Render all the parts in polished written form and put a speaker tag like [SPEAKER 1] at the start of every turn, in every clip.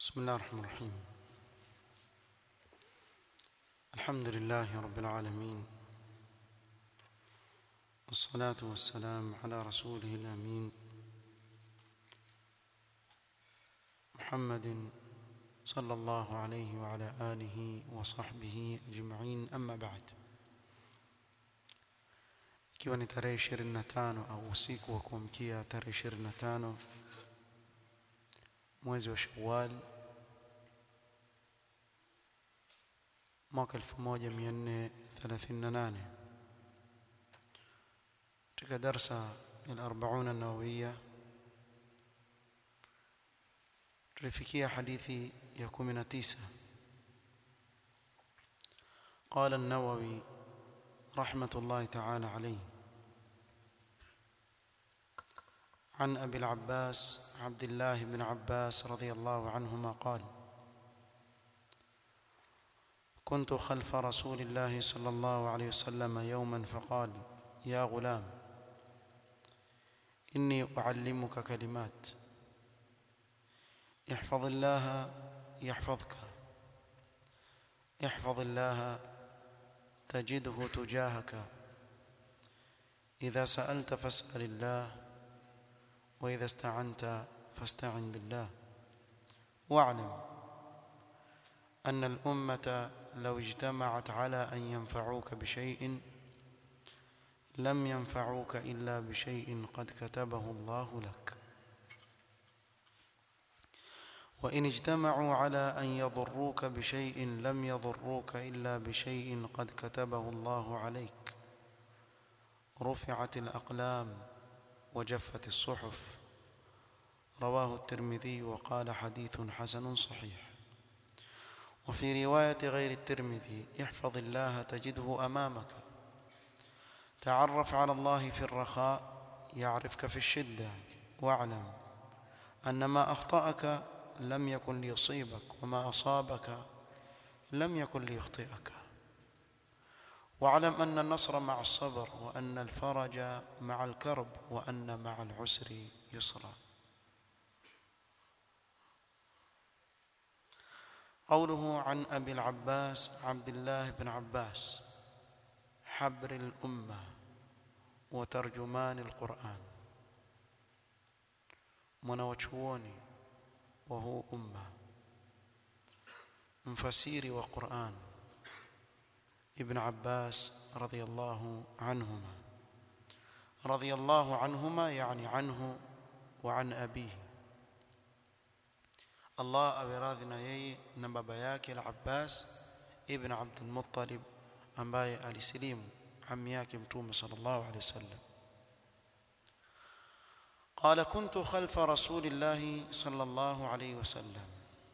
[SPEAKER 1] بسم الله الرحمن الرحيم. الحمد لله رب العالمين، والصلاة والسلام على رسوله الأمين محمد صلى الله عليه وعلى آله وصحبه أجمعين. أما بعد، ikiwa ni tarehe 25 au usiku wa kuamkia tarehe 25 mwezi wa Shawwal mwaka 1438, katika darsa ya 40 an-Nawawiyya tulifikia hadithi ya 19. قال النووي رحمة الله تعالى عليه: عن أبي العباس عبد الله بن عباس رضي الله عنهما قال: كنت خلف رسول الله صلى الله عليه وسلم يوما فقال: يا غلام، إني أعلمك كلمات، احفظ الله يحفظك، احفظ الله تجده تجاهك، إذا سألت فاسأل الله، وإذا استعنت فاستعن بالله، واعلم أن الأمة لو اجتمعت على أن ينفعوك بشيء لم ينفعوك إلا بشيء قد كتبه الله لك، وإن اجتمعوا على أن يضروك بشيء لم يضروك إلا بشيء قد كتبه الله عليك، رفعت الأقلام وجفت الصحف. رواه الترمذي وقال حديث حسن صحيح. وفي رواية غير الترمذي: احفظ الله تجده أمامك، تعرف على الله في الرخاء يعرفك في الشدة، واعلم أن ما أخطأك لم يكن ليصيبك، وما أصابك لم يكن ليخطئك، واعلم أن النصر مع الصبر، وأن الفرج مع الكرب، وأن مع العسر يسرا. قوله عن أبي العباس عبد الله بن عباس حبر الأمة وترجمان القرآن، mwanachuoni wa huu umma, mfasiri wa Qur'an, Ibn Abbas radhiyallahu anhuma. Radhiyallahu anhuma yani anhu wa an abihi, Allah awe radhi na yeye na baba yake al-Abbas ibn Abd al-Muttalib, ambaye alisilimu ammi yake Mtume sallallahu alayhi wasallam. قال: كنت خلف رسول الله صلى الله عليه وسلم.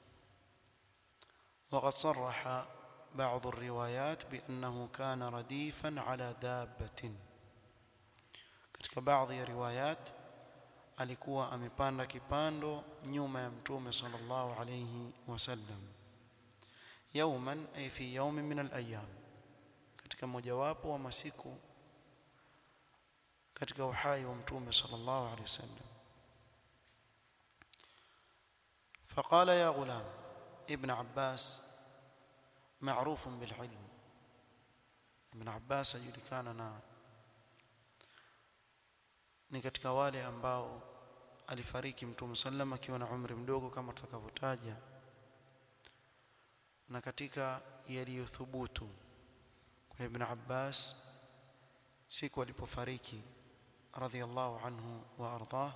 [SPEAKER 1] وقد صرح بعض الروايات بأنه كان رديفا على دابة. katika baadhi ya riwayat alikuwa amepanda kipando nyuma ya Mtume sallallahu alayhi wasallam. Yawman ay fi yawmin min al-ayyam, katika mojawapo wa masiku katika uhai wa Mtume sallallahu alayhi wasallam. فقال: يا غلام. ابن عباس معروف بالعلم. ابن عباس يjulikana ni katika wale ambao alifariki Mtume sallam akiwa na umri mdogo kama tutakavyotaja, na katika yaliyothubutu kwa Ibn Abbas siku alipofariki radhiyallahu anhu wa ardhah,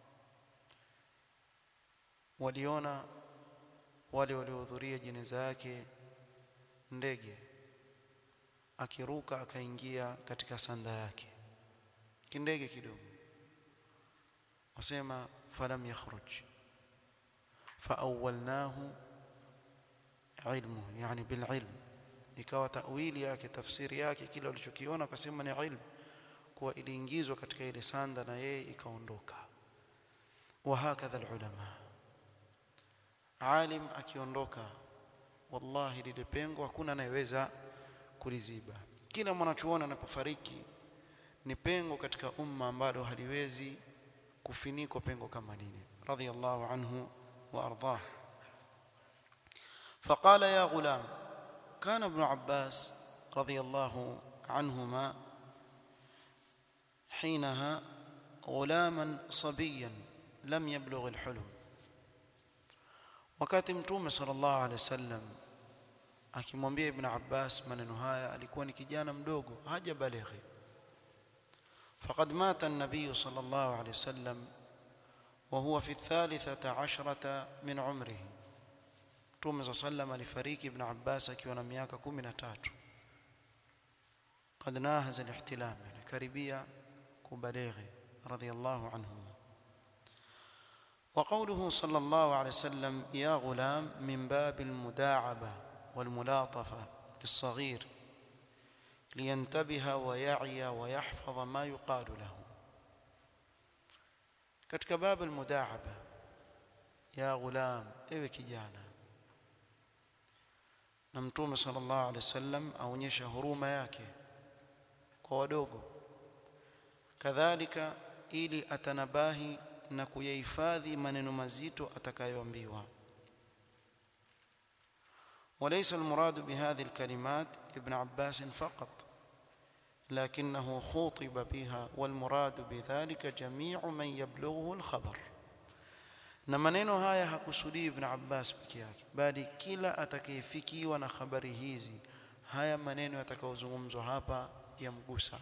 [SPEAKER 1] waliona wale waliohudhuria jeneza yake ndege akiruka akaingia katika sanda yake, kindege kidogo. wasema falam yakhruj faawwalnahu ilmu, yani bil ilm, ikawa tawili yake, tafsiri yake kile walichokiona akasema ni ilmu, kwa iliingizwa katika ile sanda na yeye ikaondoka. Wa hakadha alulama, alim akiondoka, wallahi lile pengo hakuna anayeweza kuliziba. Kila mwanachuoni anapofariki ni pengo katika umma ambalo haliwezi kufinikwa pengo kama lile. Radhiyallahu anhu wa ardhah. فقال يا غلام. كان ابن عباس رضي الله عنهما حينها غلاما صبيا لم يبلغ الحلم. wakati mtume sallallahu alaihi wasallam akimwambia ibn Abbas maneno haya alikuwa ni kijana mdogo hajabalighi. faqad mata an-nabiy sallallahu alaihi wasallam wa huwa fi 13 min umrihi. mtume sallallahu alaihi wasallam alifariki ibn Abbas akiwa na miaka 13. قد ناهز الاحتلام يعني karibia kubalighi radiyallahu anhu. وقوله صلى الله عليه وسلم يا غلام من باب المداعبة والملاطفة للصغير لينتبه ويعي ويحفظ ما يقال له. katika bab almudaaba, ya ghulam, ewe kijana. na mtume sallallahu alaihi wasallam aonyesha huruma yake kwa wadogo, kadhalika ili atanabahi na kuyahifadhi maneno mazito atakayoambiwa. وليس المراد بهذه الكلمات ابن عباس فقط، لكنه خوطب بها والمراد بذلك جميع من يبلغه الخبر. na maneno haya hakusudi ibn Abbas peke yake, bali kila atakayefikiwa na habari hizi, haya maneno yatakayozungumzwa hapa yamgusa.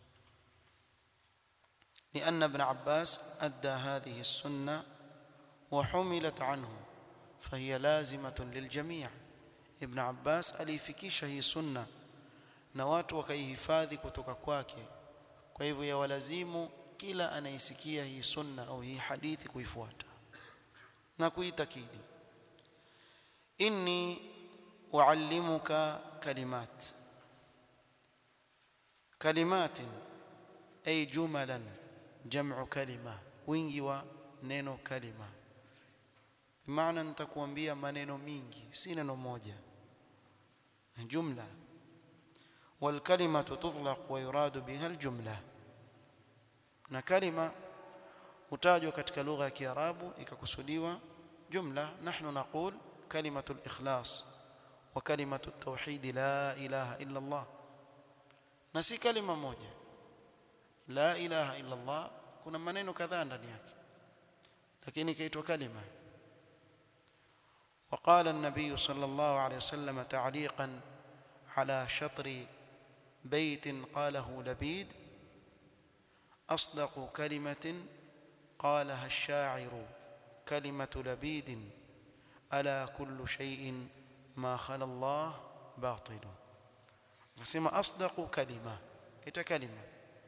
[SPEAKER 1] لأن ابن عباس أدى هذه السنة وحملت عنه فهي لازمة للجميع. ابن عباس alifikisha hii sunna na watu wakaihifadhi kutoka kwake, kwa hivyo yawalazimu kila anayesikia hii sunna au hii hadithi kuifuata na kuitakidi. inni uallimuka kalimat, kalimatin ay jumalan, jam'u kalima, wingi wa neno kalima. Maana nitakuambia maneno mingi, si neno moja, jumla. wal kalimatu tutlaq wa yuradu biha al jumla. na kalima hutajwa katika lugha ya Kiarabu ikakusudiwa jumla. nahnu naqul kalimatu al ikhlas wa kalimatu at tauhid la ilaha illa Allah, na si kalima moja. la ilaha illa Allah kuna maneno kadhaa ndani yake, lakini kaitwa kalima. وقال النبي صلى الله عليه وسلم تعليقا على شطر بيت قاله لبيد: أصدق كلمة قالها الشاعر كلمة لبيد ألا كل شيء ما خلا الله باطل. نسمى أصدق كلمة، إذا كلمة.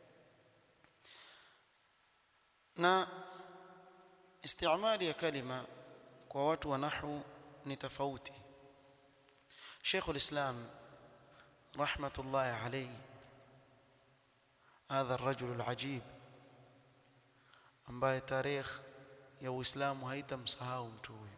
[SPEAKER 1] na استعمال ya kalima kwa watu wa nahwu ni tofauti. Sheikh al-Islam rahmatullahi alayhi, هذا الرجل العجيب ambaye tarikh ya Uislamu haitamsahau mtu huyo,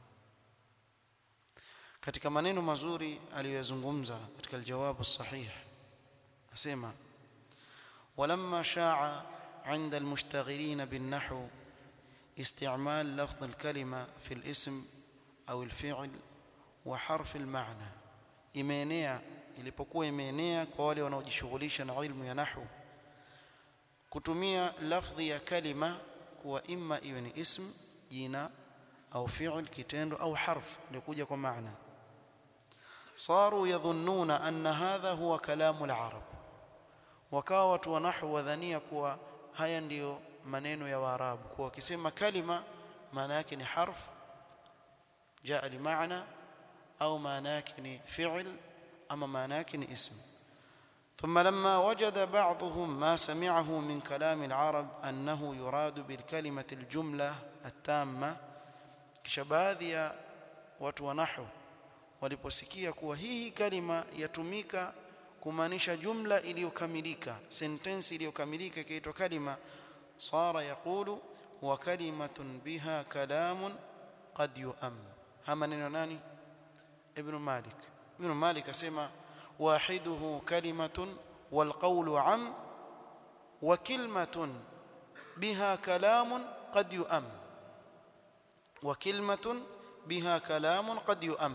[SPEAKER 1] katika maneno mazuri aliyozungumza katika al-Jawab as-Sahih asema: ولما شاع عند المشتغلين بالنحو استعمال لفظ الكلمة في الاسم أو الفعل وحرف المعنى. imeenea, ilipokuwa imeenea kwa wale wanaojishughulisha na ilmu ya nahwu, kutumia lafdhi ya kalima kuwa imma iwe ni ism, jina, au fi'l, kitendo, au harf ilikuja kwa maana. صاروا يظنون أن هذا هو كلام العرب. wakawa watu wa nahwu wadhania kuwa haya ndiyo maneno ya Waarabu, kwa wakisema kalima maana yake ni harf jaa li maana, au maana yake ni fi'l, ama maana yake ni ism. ثم لما وجد بعضهم ما سمعه من كلام العرب أنه يراد بالكلمة الجملة التامة، kisha baadhi ya watu wa nahwu waliposikia kuwa hii kalima yatumika kumaanisha jumla iliyokamilika, sentence iliyokamilika kiitwa kalima, صار يقول وكلمة بها كلام قد يؤم. هما neno nani? ابن مالك. ابن مالك asema واحده كلمة والقول عم وكلمة بها كلام قد يؤم. وكلمة بها كلام قد يؤم.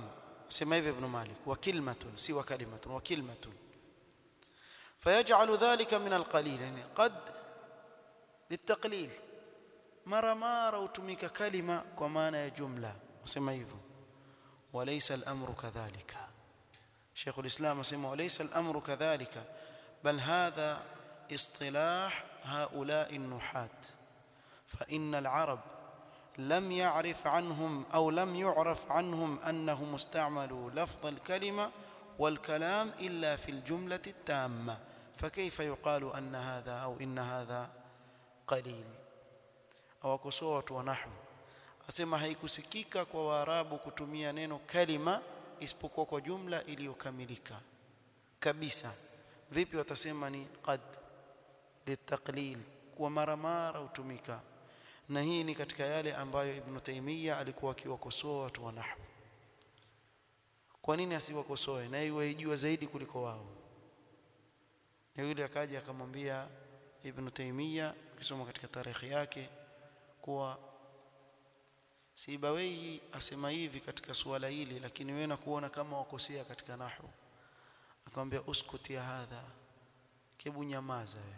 [SPEAKER 1] sema hivi ibn Malik, wa kilmatun si wa kalimatun, wa kilmatun fayaj'alu dhalika min alqalil, yani qad litaqlil, mara utumika kalima kwa maana ya jumla, wasema hivyo. Walaysa al-amru kadhalika, Sheikh al-Islam asema walaysa al-amru kadhalika, bal hadha istilah haula'i an-nuhat, fa inna al-arab لم يعرف عنهم أو لم يعرف عنهم أنهم استعملوا لفظ الكلمة والكلام إلا في الجملة التامة، فكيف يقال أن هذا أو إن هذا قليل؟ أو كسوة ونحو asema haikusikika kwa Waarabu kutumia neno kalima isipokuwa kwa jumla iliyokamilika kabisa. Vipi watasema ni qad litaqlil, kwa mara utumika? Na hii ni katika yale ambayo Ibn Taymiyyah alikuwa akiwakosoa watu wa nahwu. Kwa nini asiwakosoe na yeye yajua zaidi kuliko wao? Na yule akaja akamwambia Ibn Taymiyyah, ukisoma katika tarikhi yake, kuwa Sibawayhi asema hivi katika suala hili, lakini wewe na kuona kama wakosea katika nahwu. Akamwambia uskuti ya hadha, kebu nyamaza wewe.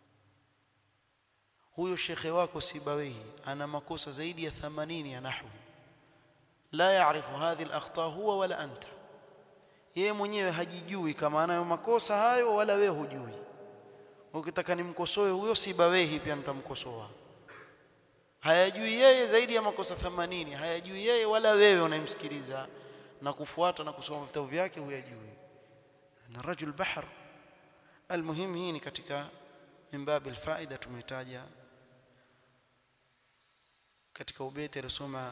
[SPEAKER 1] Huyo shekhe wako Sibawayhi ana makosa zaidi ya 80 ya nahwu, la yaarifu hadhi al-akhta huwa wala anta. Yeye mwenyewe hajijui kama anayo makosa hayo, wala wewe hujui. Ukitaka nimkosoe huyo Sibawayhi pia nitamkosoa. Hayajui yeye zaidi ya makosa 80, hayajui yeye wala wewe unayemsikiliza na kufuata na kusoma vitabu vyake huyajui. Na rajul bahr. Almuhim, hii ni katika mimbabi alfaida tumetaja katika ubeti alisoma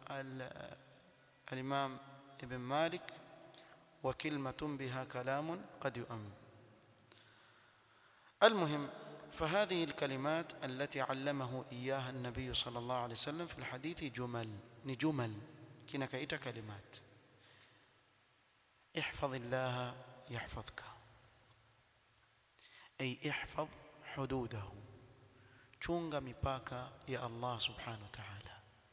[SPEAKER 1] al-Imam Ibn Malik, wa kalimatun biha kalamun qad yu'am. المهم، فهذه الكلمات التي علمه إياها النبي صلى الله عليه وسلم في الحديث جمل كنا كايتا كلمات. احفظ الله يحفظك، أي احفظ حدوده، chunga mipaka ya Allah subhanahu wa ta'ala.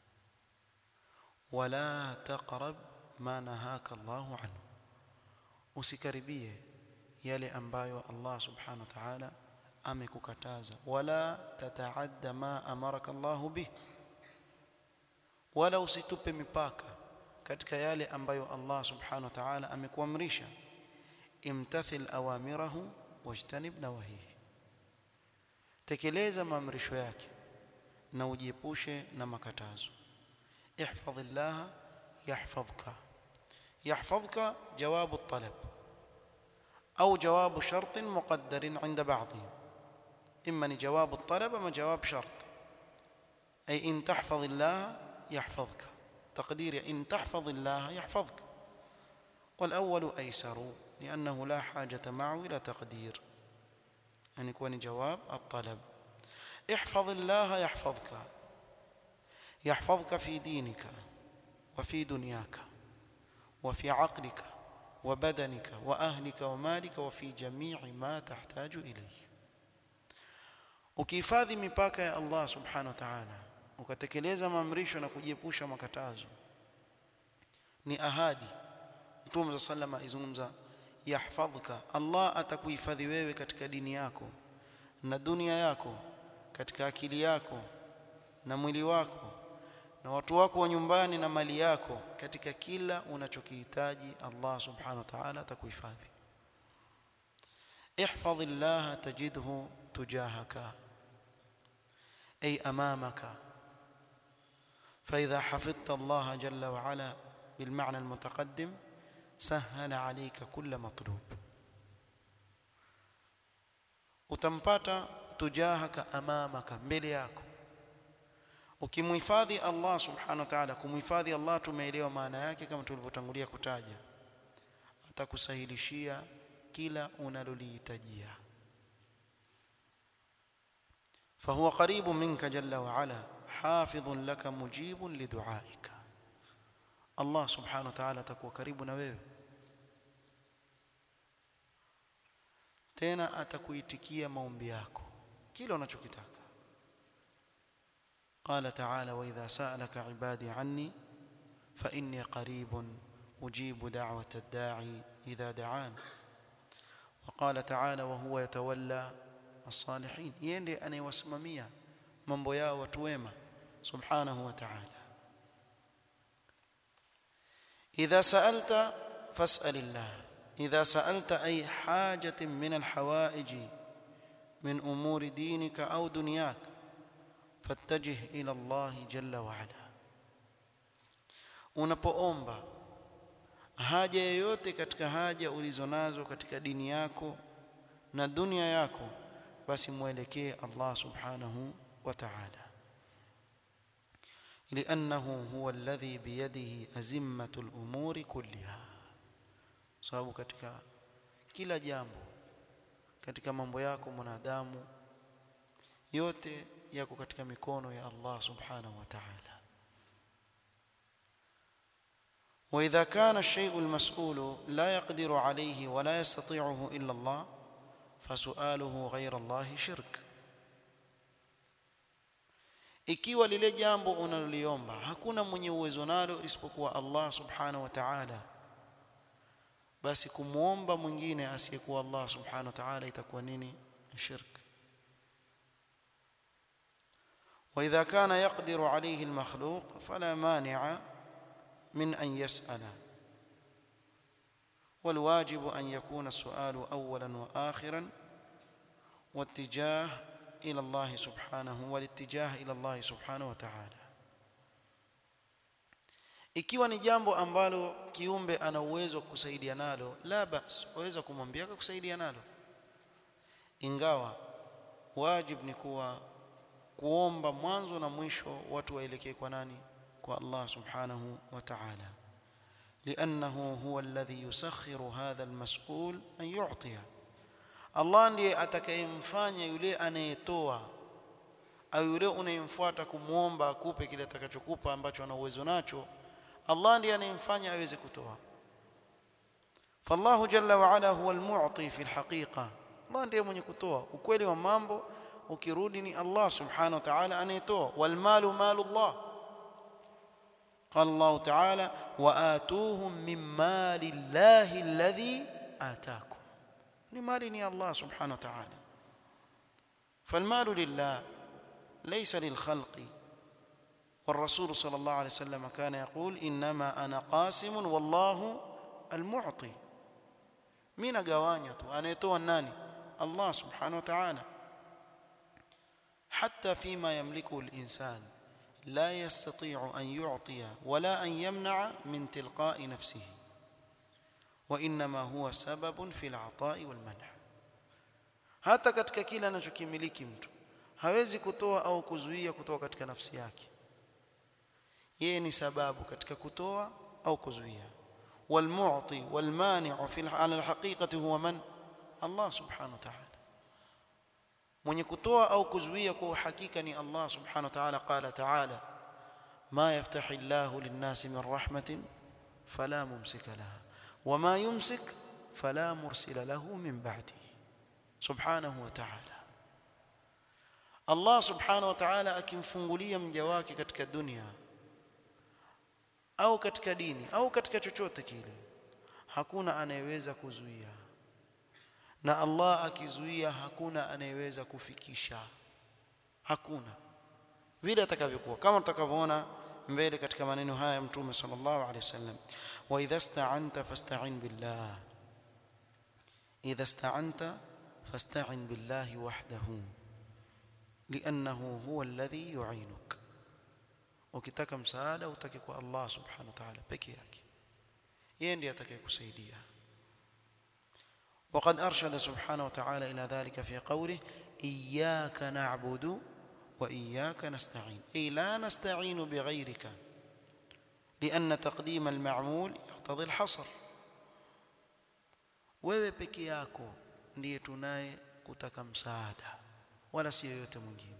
[SPEAKER 1] Wala taqrab ma nahaka Allahu anhu, usikaribie yale ambayo Allah subhanahu wa ta'ala amekukataza. Wala tataadda ma amaraka Allah bih, wala usitupe mipaka katika yale ambayo Allah subhanahu wa ta'ala amekuamrisha. Imtathil awamirahu wajtanib nawahihi, tekeleza maamrisho yake na ujiepushe na makatazo. Ihfadhillah yahfadhka. Yahfadhka jawabu at-talab au jawabu shart muqaddar inda ba'dihim, imma ni jawabu at-talab ama jawab shart. Ay in tahfadhillah yahfadhka, taqdir in tahfadhillah yahfadhka. والأول أيسر لأنه لا حاجة معه إلى تقدير، أن يكون جواب الطلب. احفظ الله يحفظك، يحفظك في دينك وفي دنياك وفي عقلك وبدنك وأهلك ومالك وفي جميع ما تحتاج إليه. ukihifadhi mipaka ya Allah subhanahu wa ta'ala, ukatekeleza maamrisho na kujiepusha makatazo, ni ahadi. Mtume sallallahu alayhi wasallam izungumza yahfadhka, Allah atakuhifadhi wewe katika dini yako na dunia yako, katika akili yako na mwili wako na watu wako wa nyumbani na mali yako, katika kila unachokihitaji Allah subhanahu wa ta'ala atakuhifadhi. Ihfadhillah tajidhu tujahaka, ay amamaka. فإذا حفظت الله جل وعلا بالمعنى المتقدم سهل عليك كل مطلوب. utampata tujahaka, amamaka, mbele yako. Ukimhifadhi Allah subhanahu wa ta'ala, kumhifadhi Allah tumeelewa maana yake kama tulivyotangulia kutaja, atakusahilishia kila unalolihitajia. فهو قريب منك جل وعلا حافظ لك مجيب لدعائك. Allah subhanahu wa ta'ala atakuwa karibu na wewe, tena atakuitikia maombi yako kila unachokitaka. Qala ta'ala wa idha sa'alaka ibadi anni fa inni qaribun أجيب دعوة الداعي إذا دعان. وقال تعالى وهو يتولى الصالحين، يندي أن يوسمميا mambo yao watu wema subhanahu wa ta'ala. إذا سألت فاسأل الله، إذا سألت أي حاجة من الحوائج من أمور دينك أو دنياك فاتجه إلى الله جل وعلا. unapoomba haja yoyote katika haja ulizonazo katika dini yako na dunia yako, basi muelekee Allah subhanahu wa ta'ala. لأنه هو الذي بيده أزمة الأمور كلها. sababu katika kila jambo katika mambo yako mwanadamu yote yako katika mikono ya Allah subhanahu wa ta'ala. وإذا كان الشيء المسؤول لا يقدر عليه ولا يستطيعه إلا الله فسؤاله غير الله شرك. ikiwa lile jambo unaloliomba hakuna mwenye uwezo nalo isipokuwa Allah subhanahu wa ta'ala, basi kumuomba mwingine asiyekuwa Allah subhanahu wa ta'ala itakuwa nini? Shirk. وإذا كان يقدر عليه المخلوق فلا مانع من أن يسأل، والواجب أن يكون السؤال أولا وآخرا واتجاه إلى الله سبحانه والاتجاه إلى الله سبحانه وتعالى. ikiwa ni jambo ambalo kiumbe ana uwezo kusaidia nalo, la bas, waweza kumwambia kusaidia nalo, ingawa wajib ni kuomba mwanzo na mwisho watu waelekee kwa nani? Kwa Allah subhanahu wa ta'ala. لأنه هو الذي يسخر هذا المسؤول أن يعطيه. Allah ndiye atakayemfanya yule anayetoa au yule unayemfuata kumuomba akupe kile atakachokupa ambacho ana uwezo nacho. Allah ndiye anayemfanya aweze kutoa. فالله جل وعلا هو المعطي في الحقيقة. Allah ndiye mwenye kutoa. Ukweli wa mambo ukirudi ni Allah subhanahu wa ta'ala anayetoa. والمال مال الله. قال الله تعالى وآتوهم من مال الله الذي آتاكم. لمالني الله سبحانه وتعالى. فالمال لله ليس للخلق. والرسول صلى الله عليه وسلم كان يقول إنما أنا قاسم والله المعطي. مين قوانيته أنا يتوى الناني؟ الله سبحانه وتعالى. حتى فيما يملكه الإنسان لا يستطيع أن يعطي ولا أن يمنع من تلقاء نفسه، وإنما هو سبب في العطاء والمنع. hata katika kila anachokimiliki mtu hawezi kutoa au kuzuia kutoa katika nafsi yake, yeye ni sababu katika kutoa au kuzuia. والمعطي والمانع في على الحقيقة هو من؟ الله سبحانه وتعالى. mwenye kutoa au kuzuia kwa hakika ni Allah subhanahu wa ta'ala. قال تعالى ما يفتح الله للناس من رحمة فلا ممسك لها وما يمسك فلا مرسل له من بعده سبحانه وتعالى. Allah subhanahu wa ta'ala akimfungulia mja wake katika dunia au katika dini au katika chochote kile, hakuna anayeweza kuzuia, na Allah akizuia hakuna anayeweza kufikisha. Hakuna, vile atakavyokuwa, kama tutakavyoona mbele katika maneno haya Mtume sallallahu alaihi wasallam, wa idha ista'anta fasta'in billah, idha ista'anta fasta'in billahi wahdahu li'annahu huwa alladhi yu'inuk. Ukitaka msaada utake kwa Allah subhanahu wa ta'ala peke yake, yeye ndiye atakayekusaidia. وقد أرشد سبحانه وتعالى إلى ذلك في قوله إياك نعبد وإياك نستعين، أي لا نستعين بغيرك لأن تقديم المعمول يقتضي الحصر. wewe peke yako ndiye tunaye kutaka msaada, wala si yoyote mwingine.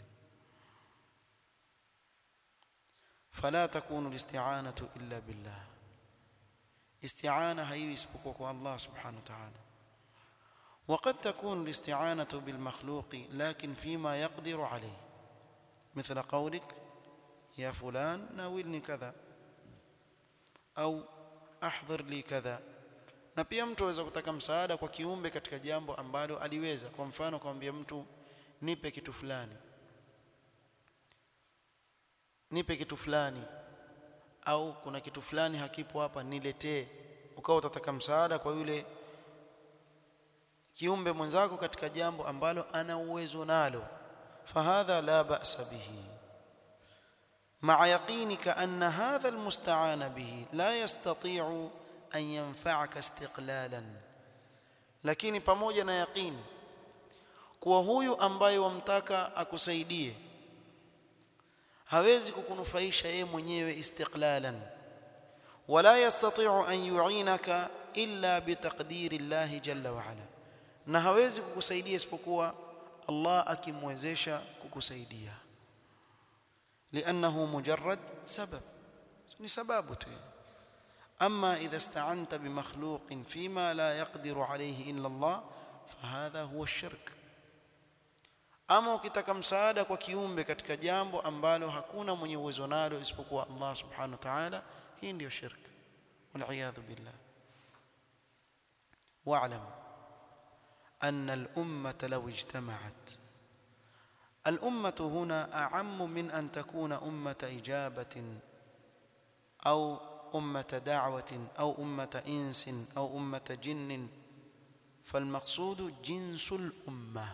[SPEAKER 1] فلا تكون الاستعانة إلا بالله. استعانة هي isipokuwa الله سبحانه وتعالى. وقد تكون الاستعانة بالمخلوق لكن فيما يقدر عليه، مثل قولك يا فلان ناولني كذا، أو ahdhir li kadha. Na pia mtu aweza kutaka msaada kwa kiumbe katika jambo ambalo aliweza. Kwa mfano kumwambia mtu nipe kitu fulani, nipe kitu fulani, au kuna kitu fulani hakipo hapa niletee, ukawa utataka msaada kwa yule kiumbe mwenzako katika jambo ambalo ana uwezo nalo, fahadha la ba'sa bihi ma'a yaqinika anna hadha almusta'ana bihi la yastati'u an yanfa'aka istiqlalan, lakini pamoja na yaqini kuwa huyu ambaye wamtaka akusaidie hawezi kukunufaisha yeye mwenyewe istiqlalan, wala yastati'u an yu'inaka illa bitaqdiri Allah jalla wa ala, na hawezi kukusaidia isipokuwa Allah akimwezesha kukusaidia, li'annahu mujarrad sabab, ni sababu tu. Amma idha ista'anta bimakhluqin fima la yaqdiru alayhi illa Allah fahadha huwa ash-shirk. Ama ukitaka msaada kwa kiumbe katika jambo ambalo hakuna mwenye uwezo nalo isipokuwa Allah subhanahu wa ta'ala, hii ndio shirk, wal iyadhu billah. Wa'lam anna al-ummata law ijtama'at, al-ummatu huna a'ammu min an takuna ummata ijabatin au ummata da'watin au ummata insin au ummata jinnin, falmaqsudu jinsul ummah.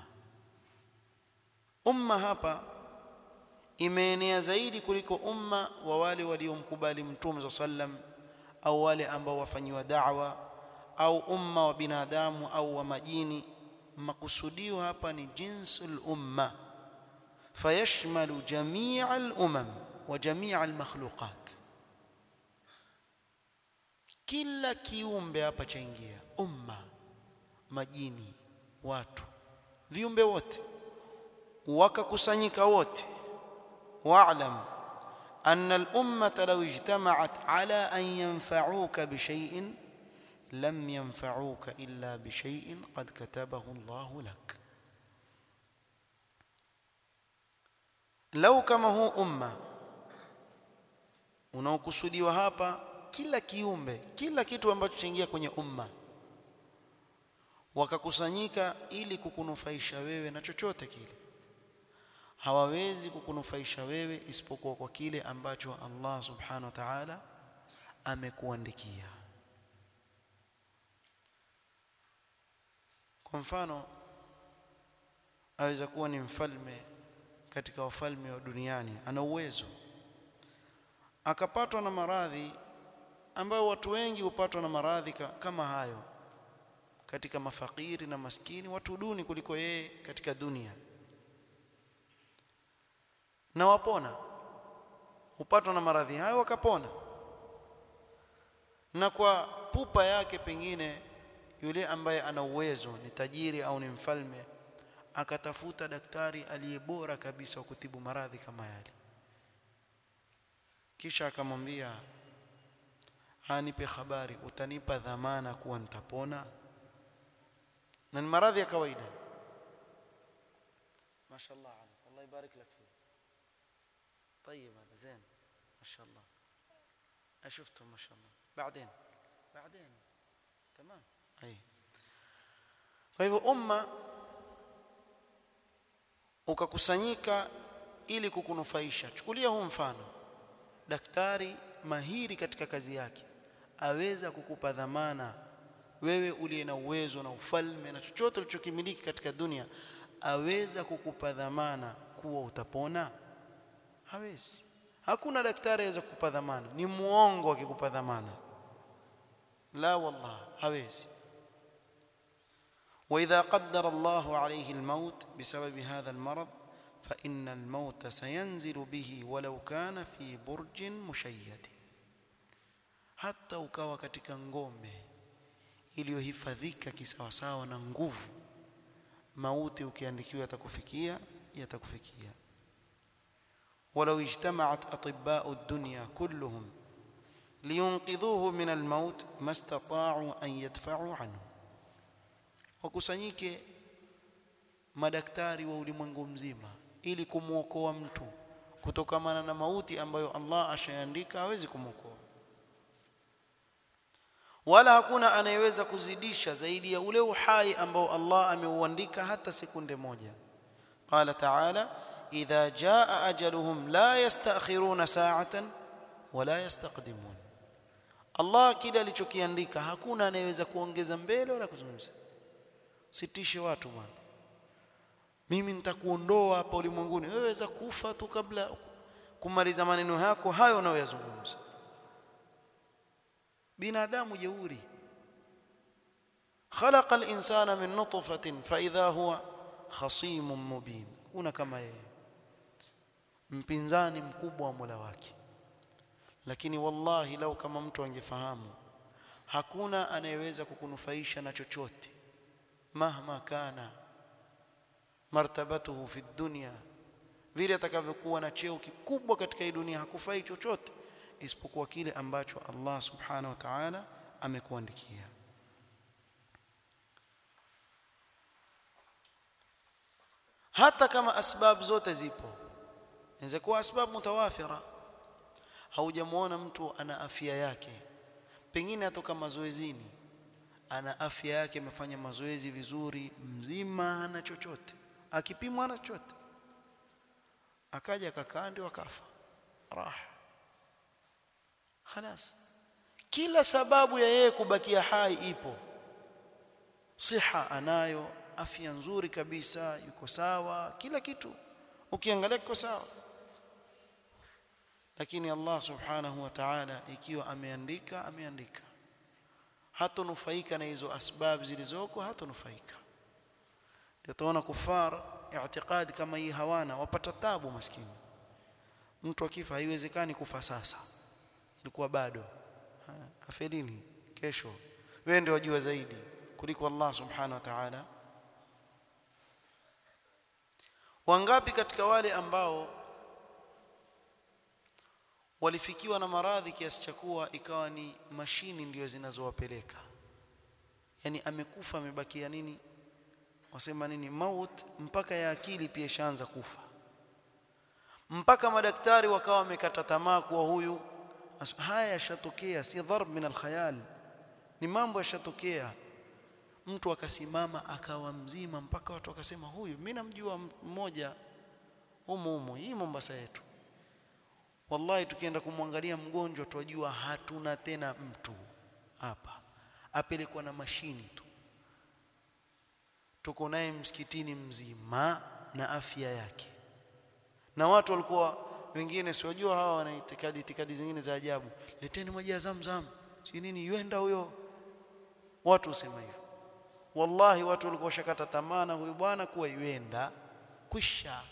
[SPEAKER 1] Umma hapa imeenea zaidi kuliko umma wa wale waliomkubali Mtume sallam, au wale ambao wafanyiwa da'wa, au umma wa binadamu au wa majini. Makusudio hapa ni jinsul umma, fayashmalu jami'a al-umam wa jami'a al-makhluqat. Kila kiumbe hapa chaingia, umma, majini, watu, viumbe wote wakakusanyika wote. Wa'lam anna al-ummata law ijtama'at ala an yanfa'uka bi shay'in lam yanfa'uka illa bi shay'in qad katabahu Allahu lak. Lau kama huu umma unaokusudiwa hapa, kila kiumbe, kila kitu ambacho chaingia kwenye umma, wakakusanyika ili kukunufaisha wewe na chochote kile, hawawezi kukunufaisha wewe isipokuwa kwa kile ambacho Allah subhanahu wa ta'ala amekuandikia. Kwa mfano, aweza kuwa ni mfalme katika wafalme wa duniani, ana uwezo, akapatwa na maradhi ambayo watu wengi hupatwa na maradhi kama hayo katika mafakiri na maskini, watu duni kuliko yeye katika dunia, na wapona, hupatwa na maradhi hayo wakapona. Na kwa pupa yake pengine yule ambaye ana uwezo, ni tajiri au ni mfalme, akatafuta daktari aliyebora kabisa wa kutibu maradhi kama yale, kisha akamwambia, anipe habari, utanipa dhamana kuwa nitapona? Na ni maradhi ya kawaida. Mashaallah, Allah ibarik lak fi. طيب هذا زين ما شاء الله. أشوفته ما شاء الله. بعدين تمام. أي. فهو umma ukakusanyika ili kukunufaisha. Chukulia huu mfano, daktari mahiri katika kazi yake aweza kukupa dhamana wewe uliye na uwezo na ufalme na chochote ulichokimiliki katika dunia, aweza kukupa dhamana kuwa utapona? Hawezi. Hakuna daktari aweza kukupa dhamana, ni muongo akikupa dhamana. La wallah, hawezi. وإذا قدر الله عليه الموت بسبب هذا المرض فإن الموت سينزل به ولو كان في برج مشيد. Hata ukawa katika ngome iliyohifadhika kisawasawa na nguvu, mauti ukiandikiwa yatakufikia. ولو اجتمعت أطباء الدنيا كلهم لينقذوه من الموت ما استطاعوا أن يدفعوا عنه. Wakusanyike madaktari wa ulimwengu mzima ili kumuokoa mtu kutokana na mauti ambayo Allah ashaandika hawezi kumuokoa. wala hakuna anayeweza kuzidisha zaidi ya ule uhai ambao Allah ameuandika hata sekunde moja. Qala ta'ala idha jaa ajaluhum la yastakhiruna sa'atan wala yastaqdimun. Allah kile alichokiandika hakuna anayeweza kuongeza mbele wala kuzungumza. Sitishe watu bwana, mimi nitakuondoa hapa ulimwenguni, wewe waweza kufa tu kabla kumaliza maneno yako hayo unayoyazungumza. binadamu jeuri. khalaqa al-insana min nutfatin fa idha huwa khasimun mubin. Kuna kama yeye mpinzani mkubwa wa Mola wake. Lakini wallahi lau kama mtu angefahamu hakuna anayeweza kukunufaisha na chochote mahma kana martabatuhu fi dunya, vile atakavyokuwa na cheo kikubwa katika hii dunia, hakufai chochote isipokuwa kile ambacho Allah subhanahu wa ta'ala amekuandikia. Hata kama asbab zote zipo, inaweza kuwa asbab mutawafira, haujamuona mtu ana afya yake, pengine atoka mazoezini, ana afya yake, amefanya mazoezi vizuri, mzima, hana chochote, akipimwa hana chochote, akaja akakaa ndio akafa, raha khalas. Kila sababu ya yeye kubakia hai ipo. Siha anayo, afya nzuri kabisa, yuko sawa, kila kitu ukiangalia kiko sawa. Lakini Allah subhanahu wa ta'ala ikiwa ameandika, ameandika. Hatonufaika na hizo asbab zilizoko, hatonufaika. Ndio tunaona kufar i'tiqad kama hii hawana, wapata tabu maskini. Mtu akifa haiwezekani kufa sasa, ilikuwa bado afelini kesho. Wewe ndio wajua zaidi kuliko Allah subhanahu wa ta'ala. Wangapi katika wale ambao walifikiwa na maradhi kiasi cha kuwa ikawa ni mashini ndio zinazowapeleka, yani amekufa amebakia nini, wasema nini, maut, mpaka ya akili pia ishaanza kufa, mpaka madaktari wakawa wamekata tamaa kuwa huyu haya yashatokea, si dharb min alkhayal, ni mambo yashatokea. Mtu akasimama akawa mzima mpaka watu wakasema huyu, mimi namjua mmoja humo hii Mombasa yetu, wallahi tukienda kumwangalia mgonjwa tuwajua hatuna tena mtu hapa, apelekwa na mashini tu. Tuko naye msikitini mzima na afya yake, na watu walikuwa wengine siwajua hawa wana itikadi zingine za ajabu, leteni maji ya Zamzam si nini, yuenda huyo. Watu usema hivyo, wallahi watu walikuwa washakata tamaa na huyo bwana kuwa yuenda kwisha,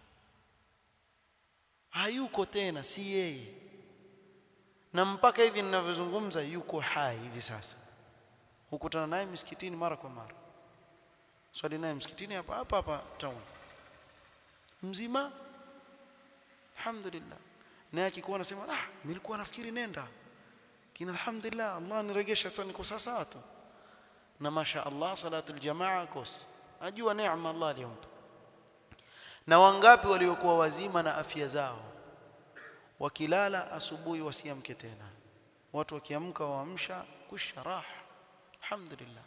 [SPEAKER 1] hayuko tena, si yeye. Na mpaka hivi ninavyozungumza yuko hai hivi sasa, hukutana naye msikitini mara kwa mara, swali naye msikitini hapa town mzima, alhamdulillah. Na akikuwa anasema mimi nilikuwa nafikiri nenda, kina alhamdulillah Allah niregesha sasa, niko sasa tu, na masha Allah salatul jamaa kos, ajua neema Allah aliyompa. Na wangapi waliokuwa wazima na afya zao, wakilala asubuhi wasiamke tena, watu wakiamka waamsha kusha raha, alhamdulillah.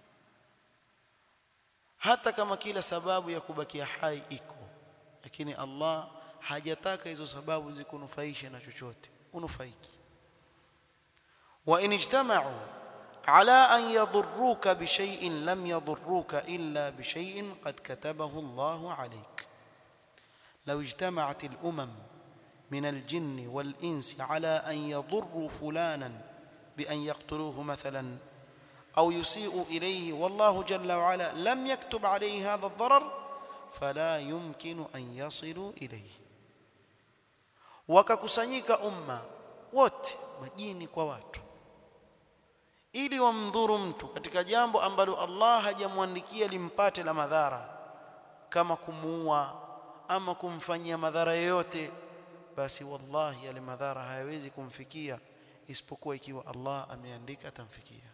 [SPEAKER 1] Hata kama kila sababu ya kubakia hai iko, lakini Allah hajataka hizo sababu zikunufaishe na chochote, unufaiki. Wa in ijtama'u ala an yadurruka bi shay'in lam yadurruka illa bi shay'in qad katabahu Allahu alayk. لو اجتمعت الأمم من الجن والإنس على أن يضروا فلانا بأن يقتلوه مثلا أو يسيئوا إليه والله جل وعلا لم يكتب عليه هذا الضرر فلا يمكن أن يصلوا إليه. wakakusanyika umma wote, majini kwa watu, ili wamdhuru mtu katika jambo ambalo Allah hajamwandikia limpate la madhara, kama kumuua ama kumfanyia madhara yoyote, basi wallahi yale madhara hayawezi kumfikia isipokuwa ikiwa Allah ameandika atamfikia.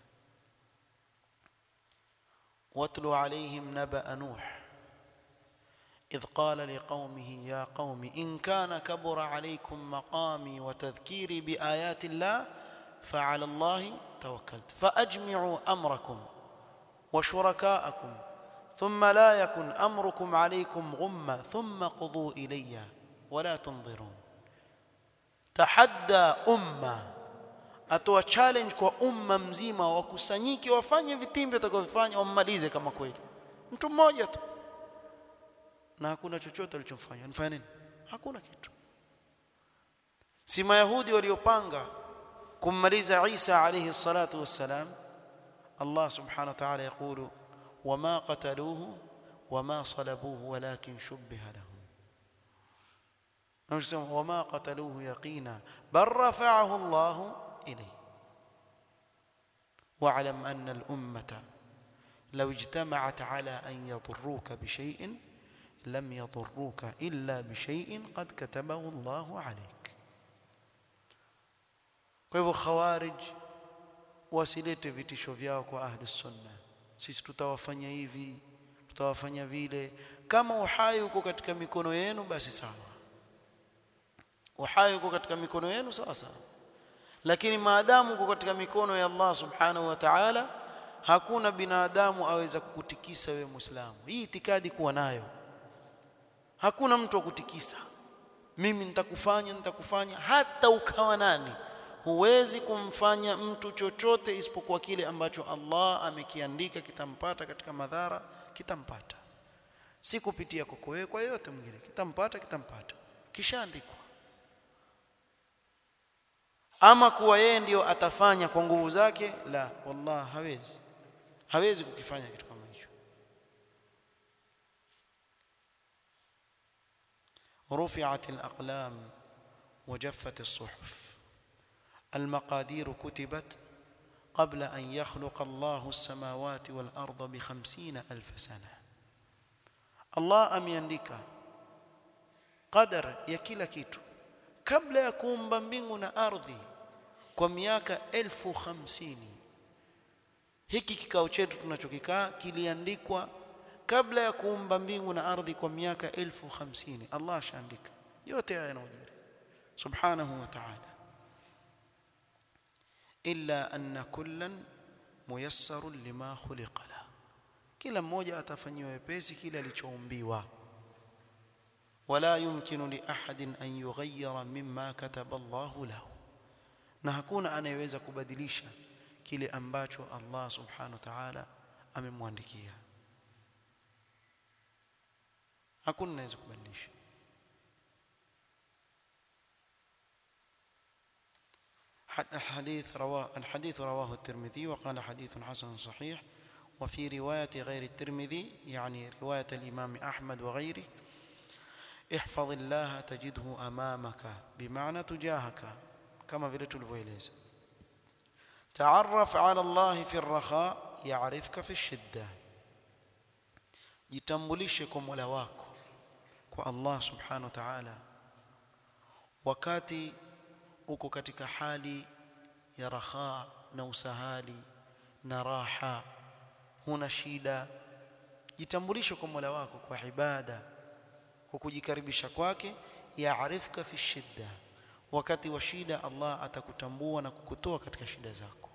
[SPEAKER 1] watlu alayhim naba nuh idh qala liqaumihi ya qaumi in kana kabura alaykum maqami wa tadhkiri biayati llah fa'ala allahi توكلت فأجمعوا أمركم وشركاءكم ثم لا يكن أمركم عليكم غمة ثم قضوا إلي ولا تنظرون. تحدى atoa challenge kwa umma mzima wakusanyike wafanye vitimbi watakavyofanya wammalize kama kweli mtu mmoja tu, na hakuna chochote alichofanya. Anafanya nini? Hakuna kitu. Si Mayahudi waliopanga kummaliza Isa alayhi salatu wassalam? Allah subhanahu wa ta'ala yaqulu wama qataluhu wama salabuhu walakin shubbiha lahum. Anasema wama qataluhu yaqina bal rafa'ahu Allah ilayhi wa'lam anna al-ummata law ijtama'at ala an yadurruka bi shay'in lam yadurruka illa bi shay'in qad katabahu Allah alayk. Kwa hivyo Khawarij wasilete vitisho vyao kwa ahli sunna, sisi tutawafanya hivi tutawafanya vile. Kama uhai uko katika mikono yenu basi sawa, uhai uko katika mikono yenu sawa sawa, lakini maadamu uko katika mikono ya Allah subhanahu wa ta'ala, hakuna binadamu aweza kukutikisa wewe Muislamu. Hii itikadi kuwa nayo, hakuna mtu akutikisa. Mimi nitakufanya hata ukawa nani, huwezi kumfanya mtu chochote isipokuwa kile ambacho Allah amekiandika kitampata katika madhara, kitampata. Si kupitia kwako wewe, kwa yote mwingine kitampata, kishaandikwa. Ama kuwa yeye ndio atafanya kwa nguvu zake, la, wallah hawezi kukifanya kitu kama hicho. رفعت الأقلام وجفت الصحف المقادير كتبت قبل أن يخلق الله السماوات والأرض ب50,000 سنة. الله ameandika qadar ya kila kitu kabla ya kuumba mbingu na ardhi kwa miaka 50,000. Hiki kikao chetu tunachokikaa kiliandikwa kabla ya kuumba mbingu na ardhi kwa miaka 50,000. Allah ashaandika yote haya yanayojiri subhanahu wa ta'ala. Illa anna kullan muyassarun lima khuliqa la, kila mmoja atafanyiwa wepesi kile alichoumbiwa. Wala yumkinu li ahadin an yughayyira mimma kataba Allah lahu, na hakuna anayeweza kubadilisha kile ambacho Allah subhanahu wa ta'ala amemwandikia. Hakuna anaweza kubadilisha. الحديث رواه الترمذي وقال حديث حسن صحيح. وفي رواية غير الترمذي يعني رواية الإمام أحمد وغيره احفظ الله تجده أمامك بمعنى تجاهك كما في الفويليز. تعرف على الله في الرخاء يعرفك في الشدة. jitambulishe kwa Mola wako, kwa Allah subhanahu wa ta'ala, wakati uko katika hali ya raha na usahali na raha, huna shida. Jitambulishe kwa Mola wako kwa ibada, kwa kujikaribisha kwake. Yaarifka fi shidda, wakati wa shida Allah atakutambua na kukutoa katika shida zako.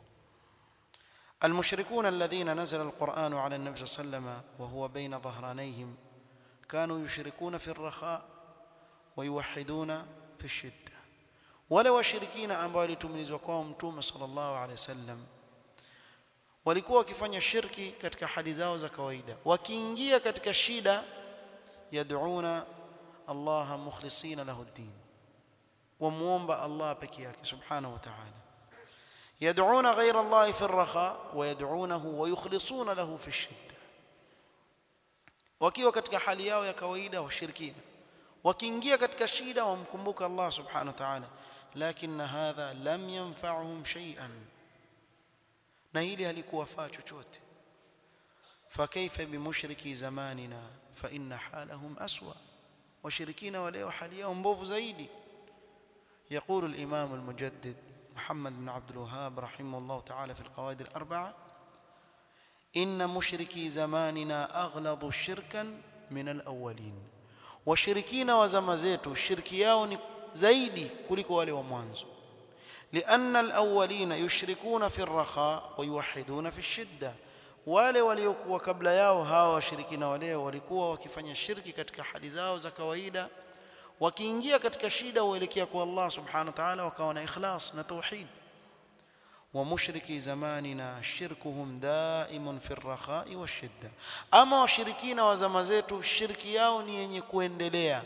[SPEAKER 1] المشركون الذين نزل القرآن على النبي صلى الله عليه وسلم وهو بين ظهرانيهم كانوا يشركون في الرخاء ويوحدون في الشدة. wale washirikina ambao walitumilizwa kwa mtume sallallahu alaihi wasallam walikuwa wakifanya shirki katika hali zao za kawaida, wakiingia katika shida yad'una Allah mukhlisina lahu ad-din, wamuomba Allah peke yake subhanahu wa ta'ala. يدعون غير الله في الرخاء ويدعونه ويخلصون له في الشدة. wakiwa katika hali yao ya kawaida washirikina, wakiingia katika shida wamkumbuka Allah subhanahu wa ta'ala, lakini hadha lam yanfa'uhum shay'an, na hili halikuwafaa chochote. fakaifa bimushriki zamanina fa inna halahum aswa, washirikina wale hali yao mbovu zaidi. يقول الإمام المجدد محمد بن عبد الوهاب رحمه الله تعالى في القواعد الأربعة: إن مشركي زماننا أغلظ شركا من الأولين. وشركين وزمزيتو الشرك yao ni zaidi kuliko wale wa mwanzo, لأن الأولين يشركون في الرخاء ويوحدون في الشدة. wale waliokuwa kabla yao hawa washirikina wale walikuwa wakifanya shirki katika hali zao za kawaida, wakiingia katika shida waelekea kwa Allah subhanahu wa ta'ala wakawa na ikhlas na tauhid. wa mushriki zamanina shirkuhum daimun fi ar-rakha'i wash-shidda. Ama washirikina wa zama zetu shirki yao ni yenye kuendelea,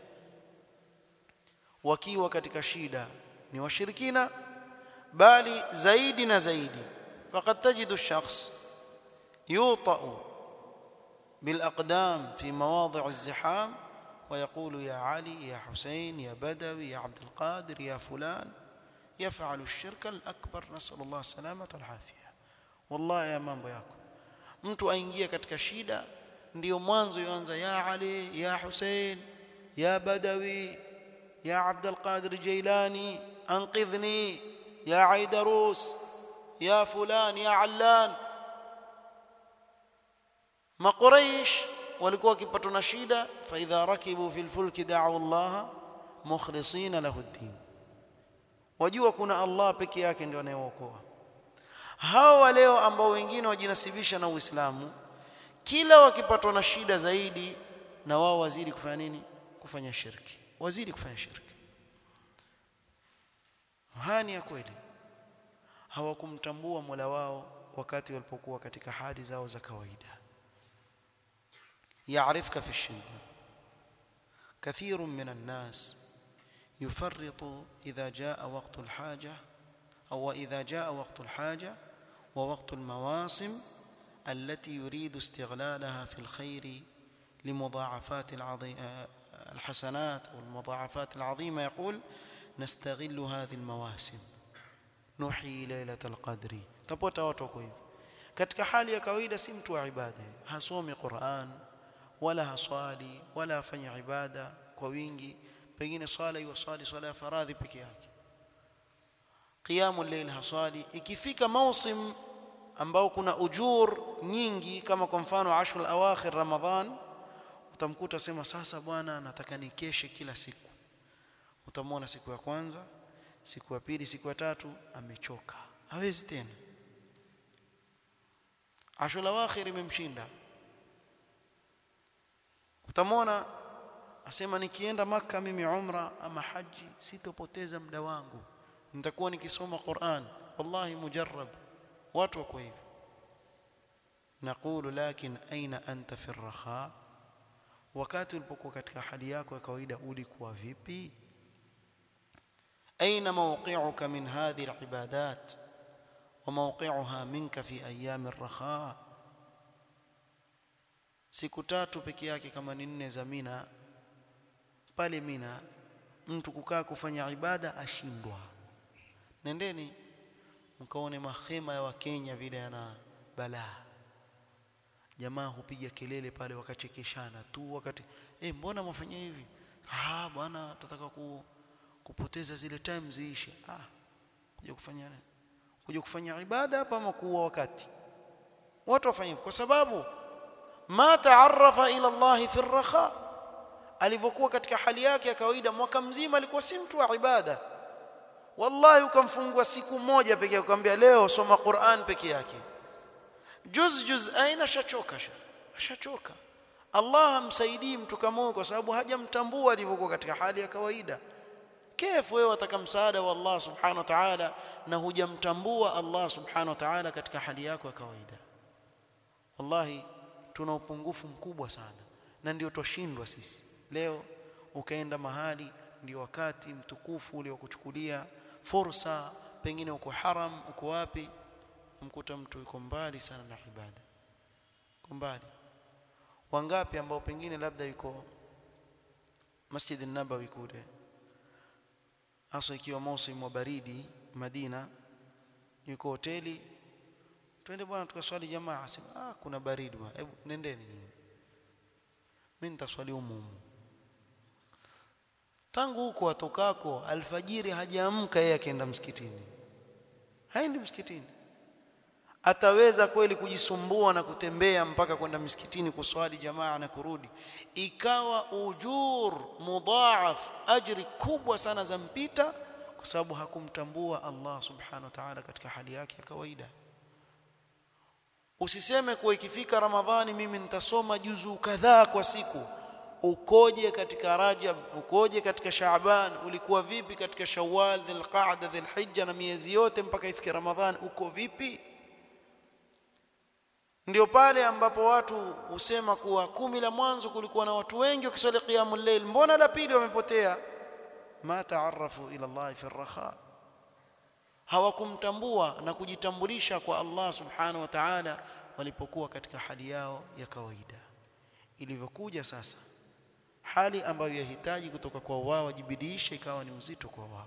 [SPEAKER 1] wakiwa katika shida ni washirikina, bali zaidi na zaidi. faqad tajidu ash-shakhs يوطأ بالأقدام في مواضع الزحام ويقول يا علي يا حسين يا بدوي يا عبد القادر يا فلان، يفعل الشرك الأكبر، نسأل الله السلامة والعافية. والله يا mambo yako, mtu aingia katika shida ndio mwanzo yuanza ya Ali ya Hussein ya Badawi ya Abd al-Qadir Jailani anqidhni ya Aidarus ya fulan ya Allan. Makuraish walikuwa wakipatwa na shida, fa idha rakibu fil fulki da'u Allah mukhlisina lahu ad-din. Wajua kuna Allah peke yake ndio anayeokoa. Hawa leo ambao wengine wajinasibisha na Uislamu, kila wakipatwa na shida zaidi na wao wazidi kufanya nini? Kufanya shirki. Wazidi kufanya shirki. Hani ya kweli. Hawakumtambua Mola wao wakati walipokuwa katika hali zao za kawaida. يعرفك في الشدة. كثير من الناس يفرط إذا جاء وقت الحاجة أو إذا جاء وقت الحاجة ووقت المواسم التي يريد استغلالها في الخير لمضاعفات الحسنات والمضاعفات العظيمة. يقول نستغل هذه المواسم نحيي ليلة القدر. تبوتا watu wako hivi katika hali ya kawaida, si mtu wa ibada, hasomi Qur'an wala haswali wala afanya ibada kwa wingi, pengine swala iwaswali swala ya faradhi peke yake, qiyamul layl haswali. Ikifika mausim ambao kuna ujur nyingi kama kwa mfano ashur awakhir Ramadhan, utamkuta sema sasa bwana nataka nikeshe kila siku. Utamwona siku ya kwanza, siku ya pili, siku ya tatu amechoka, hawezi tena. Ashur awakhir imemshinda. Utamwona asema nikienda Makka mimi umra ama haji sitopoteza muda wangu, nitakuwa nikisoma Qur'an. Wallahi mujarrab, watu wako hivi. Naqulu lakin aina anta fi ar-rakha, wakati ulipokuwa katika hali yako ya kawaida ulikuwa vipi? aina mawqi'uka min hadhihi al-ibadat wa mawqi'uha minka fi ayyam ar-rakha. Siku tatu peke yake kama ni 4 za Mina, pale Mina mtu kukaa kufanya ibada ashindwa. Nendeni mkaone mahema ya Wakenya vile yana balaa. Jamaa hupiga kelele pale wakachekeshana tu wakati mbona mfanya hivi? Bwana tutataka kupoteza zile time ziishe. Kuja kufanya ibada hapa ama kuwa wakati. Watu wafanye kwa sababu ma taarrafa ila Allah fi ar-rakha. Alivyokuwa katika hali yake ya kawaida mwaka mzima alikuwa si mtu wa ibada. Wallahi ukamfungua siku moja pekee ukamwambia leo soma Qur'an peke yake, juz aina shachoka. Allah hamsaidii mtu kama huyo kwa sababu hajamtambua alivyokuwa katika hali ya kawaida. Kifu wewe wataka msaada wa Allah subhanahu wa ta'ala na hujamtambua Allah subhanahu wa ta'ala katika hali yako ya kawaida? Wallahi tuna upungufu mkubwa sana na ndio toshindwa sisi. Leo ukaenda mahali ndio wakati mtukufu ule wa kuchukulia fursa, pengine uko haram uko wapi, mkuta mtu yuko mbali sana na ibada. Mbali. Wangapi ambao pengine labda yuko Masjid an-Nabawi kule, hasa ikiwa msimu wa baridi Madina, yuko hoteli, twende bwana tukaswali jamaa, asema kuna baridi bwana, hebu nendeni mimi nitaswali humu. Tangu huko atokako alfajiri hajaamka yeye akaenda msikitini, haendi msikitini. Ataweza kweli kujisumbua na kutembea mpaka kwenda msikitini kuswali jamaa na kurudi, ikawa ujur mudhaaf, ajri kubwa sana za mpita, kwa kwa sababu hakumtambua Allah subhanahu wa ta'ala katika hali yake ya kawaida. Usiseme kuwa ikifika Ramadhani mimi nitasoma juzu kadhaa kwa siku. Ukoje katika Rajab, ukoje katika Shaaban, ulikuwa vipi katika Shawwal, Dhulqa'da, Dhulhijja na miezi yote mpaka ifike Ramadhani, uko vipi? Ndio pale ambapo watu husema kuwa 10 la mwanzo kulikuwa na watu wengi wakisali qiyamul layl, mbona la pili wamepotea? Ma taarafu ila Allah fi ar-rakha, hawakumtambua na kujitambulisha kwa Allah subhanahu wa ta'ala walipokuwa katika hali yao ya kawaida. Ilivyokuja sasa hali ambayo yahitaji kutoka kwa wao wajibidiishe ikawa ni mzito kwa wao.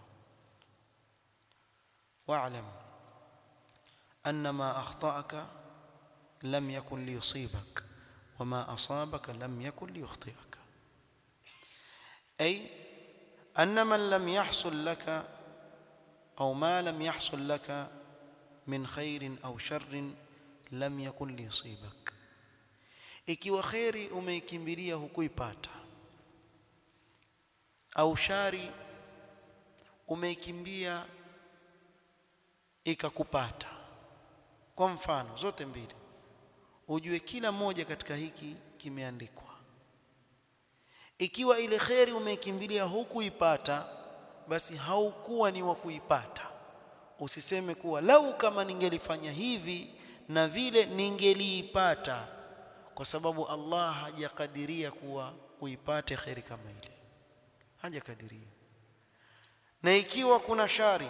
[SPEAKER 1] Wa'lam anna ma akhta'aka lam yakun liyusibak wama asabaka lam yakun liyukhti'aka, ay anna man lam yahsul laka أو ما لم يحصل لك من خير أو شر لم يكن ليصيبك. ikiwa khairi umeikimbilia hukuipata au shari umeikimbia ikakupata, kwa mfano zote mbili, ujue kila moja katika hiki kimeandikwa. Ikiwa ile khairi umeikimbilia hukuipata, basi haukuwa ni wa kuipata. Usiseme kuwa lau kama ningelifanya hivi na vile ningeliipata, kwa sababu Allah hajakadiria kuwa uipate khairi kama ile, hajakadiria. Na ikiwa kuna shari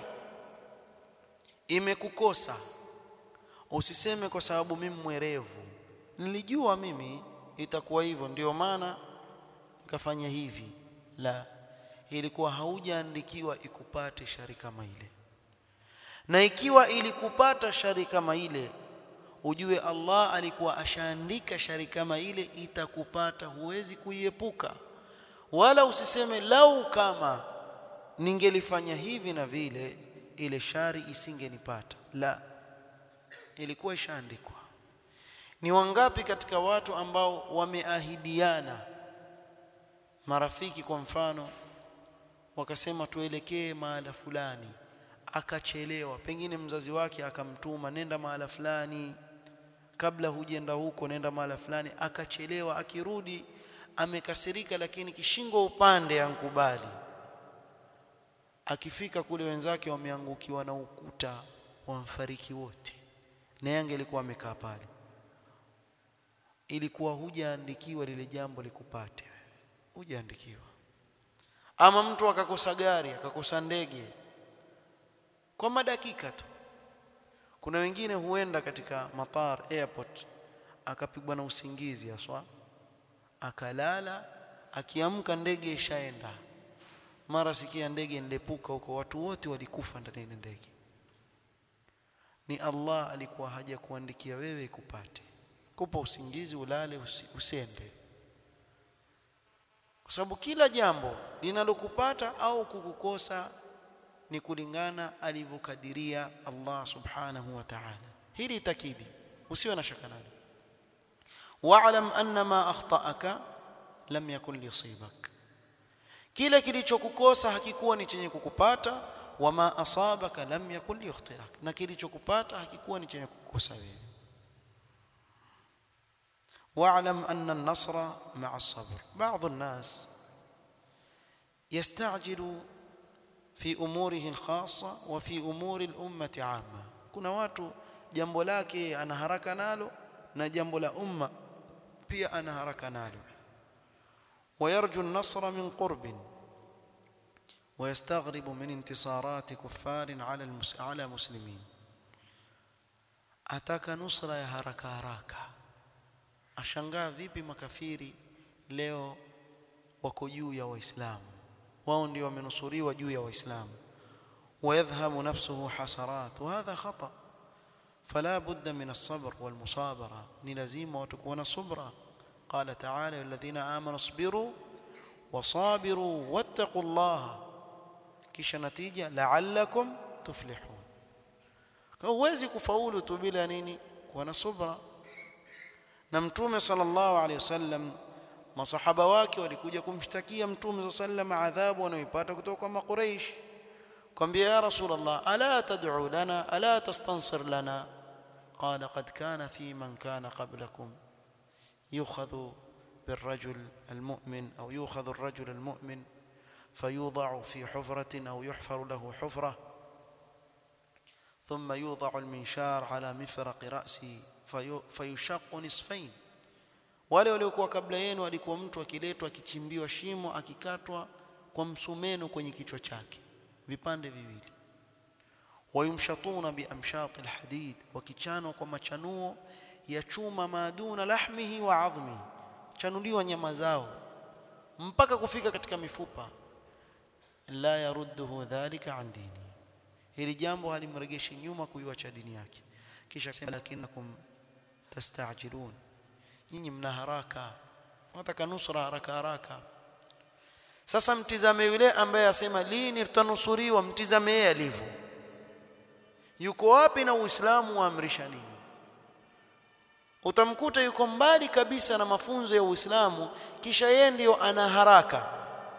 [SPEAKER 1] imekukosa, usiseme kwa sababu mimi mwerevu, nilijua mimi itakuwa hivyo ndio maana nikafanya hivi. La, ilikuwa haujaandikiwa ikupate shari kama ile. Na ikiwa ilikupata shari kama ile, ujue Allah alikuwa ashaandika shari kama ile itakupata, huwezi kuiepuka. Wala usiseme lau kama ningelifanya hivi na vile ile shari isingenipata. La, ilikuwa ishaandikwa. Ni wangapi katika watu ambao wameahidiana, marafiki kwa mfano, wakasema tuelekee mahala fulani, akachelewa, pengine mzazi wake akamtuma nenda mahala fulani, kabla hujenda huko nenda mahala fulani, akachelewa, akirudi amekasirika, lakini kishingo upande ankubali. Akifika kule wenzake wameangukiwa na ukuta, wamfariki wote, na yeye alikuwa amekaa pale. Ilikuwa hujaandikiwa lile jambo likupate, hujaandikiwa. Ama mtu akakosa gari, akakosa ndege kwa madakika tu. Kuna wengine huenda katika matar, airport, akapigwa na usingizi aswa, akalala, akiamka ndege ishaenda. Mara sikia ndege ndepuka huko, watu wote walikufa ndani ya ndege. Ni Allah alikuwa haja kuandikia wewe ikupate, kupa usingizi ulale usiende. Kwa sababu kila jambo linalokupata au kukukosa ni kulingana alivyokadiria Allah subhanahu wa ta'ala. Hili takidi, usiwe na shaka nalo. Wa'lam anna ma akhta'aka lam yakun liyusibak, kile kilichokukosa hakikuwa ni chenye kukupata. Wama asabaka lam yakun liyukhti'ak, na kilichokupata hakikuwa ni chenye kukukosa wewe. واعلم أن النصر مع الصبر. بعض الناس يستعجل في أموره الخاصة وفي أمور الأمة عامة. kuna watu jambo lake ana haraka nalo na jambo la umma pia ana haraka nalo. ويرجو النصر من قرب ويستغرب من انتصارات كفار على مسلمين. ataka nusra ya haraka haraka, ashangaa vipi makafiri leo wako juu ya Waislamu, wao ndio wamenusuriwa juu ya Waislamu. ويذهب نفسه حسرات وهذا خطأ. فلا بد من الصبر والمصابرة، ni lazima watakuwa na subra. قال تعالى الذين آمنوا اصبروا وصابروا واتقوا الله، kisha natija la'allakum tuflihun. Huwezi kufaulu tu bila nini? Kuwa na subra. Na Mtume sallallahu alayhi wasallam, masahaba wake walikuja kumshtakia Mtume sallallahu alayhi wasallam adhabu wanayoipata kutoka kwa Quraysh, kwambia ya Rasulullah, ala tad'u lana ala tastansir lana? Qala qad kana fi man kana qablakum yukhadhu بالرجل المؤمن أو يؤخذ الرجل المؤمن فيوضع في حفرة أو يحفر له حفرة ثم يوضع المنشار على مفرق رأسه فيشق نصفين. wale waliokuwa kabla yenu walikuwa mtu akiletwa akichimbiwa shimo akikatwa kwa msumeno kwenye kichwa chake vipande viwili, wayumshatuna biamshat alhadid, wakichanwa kwa machanuo ya chuma, maduna lahmihi wa adhmihi, chanuliwa nyama zao mpaka kufika katika mifupa. La yarudduhu dhalika an dini, hili jambo halimregeshi nyuma kuiacha dini yake. Kisha sema lakinakum tastajilun, nyinyi mna haraka, mnataka nusra haraka haraka. Sasa mtizame yule ambaye asema lini tutanusuriwa, mtizame yeye alivyo, yuko wapi na Uislamu waamrisha nini. Utamkuta yuko mbali kabisa na mafunzo ya Uislamu, kisha yeye ndio ana haraka,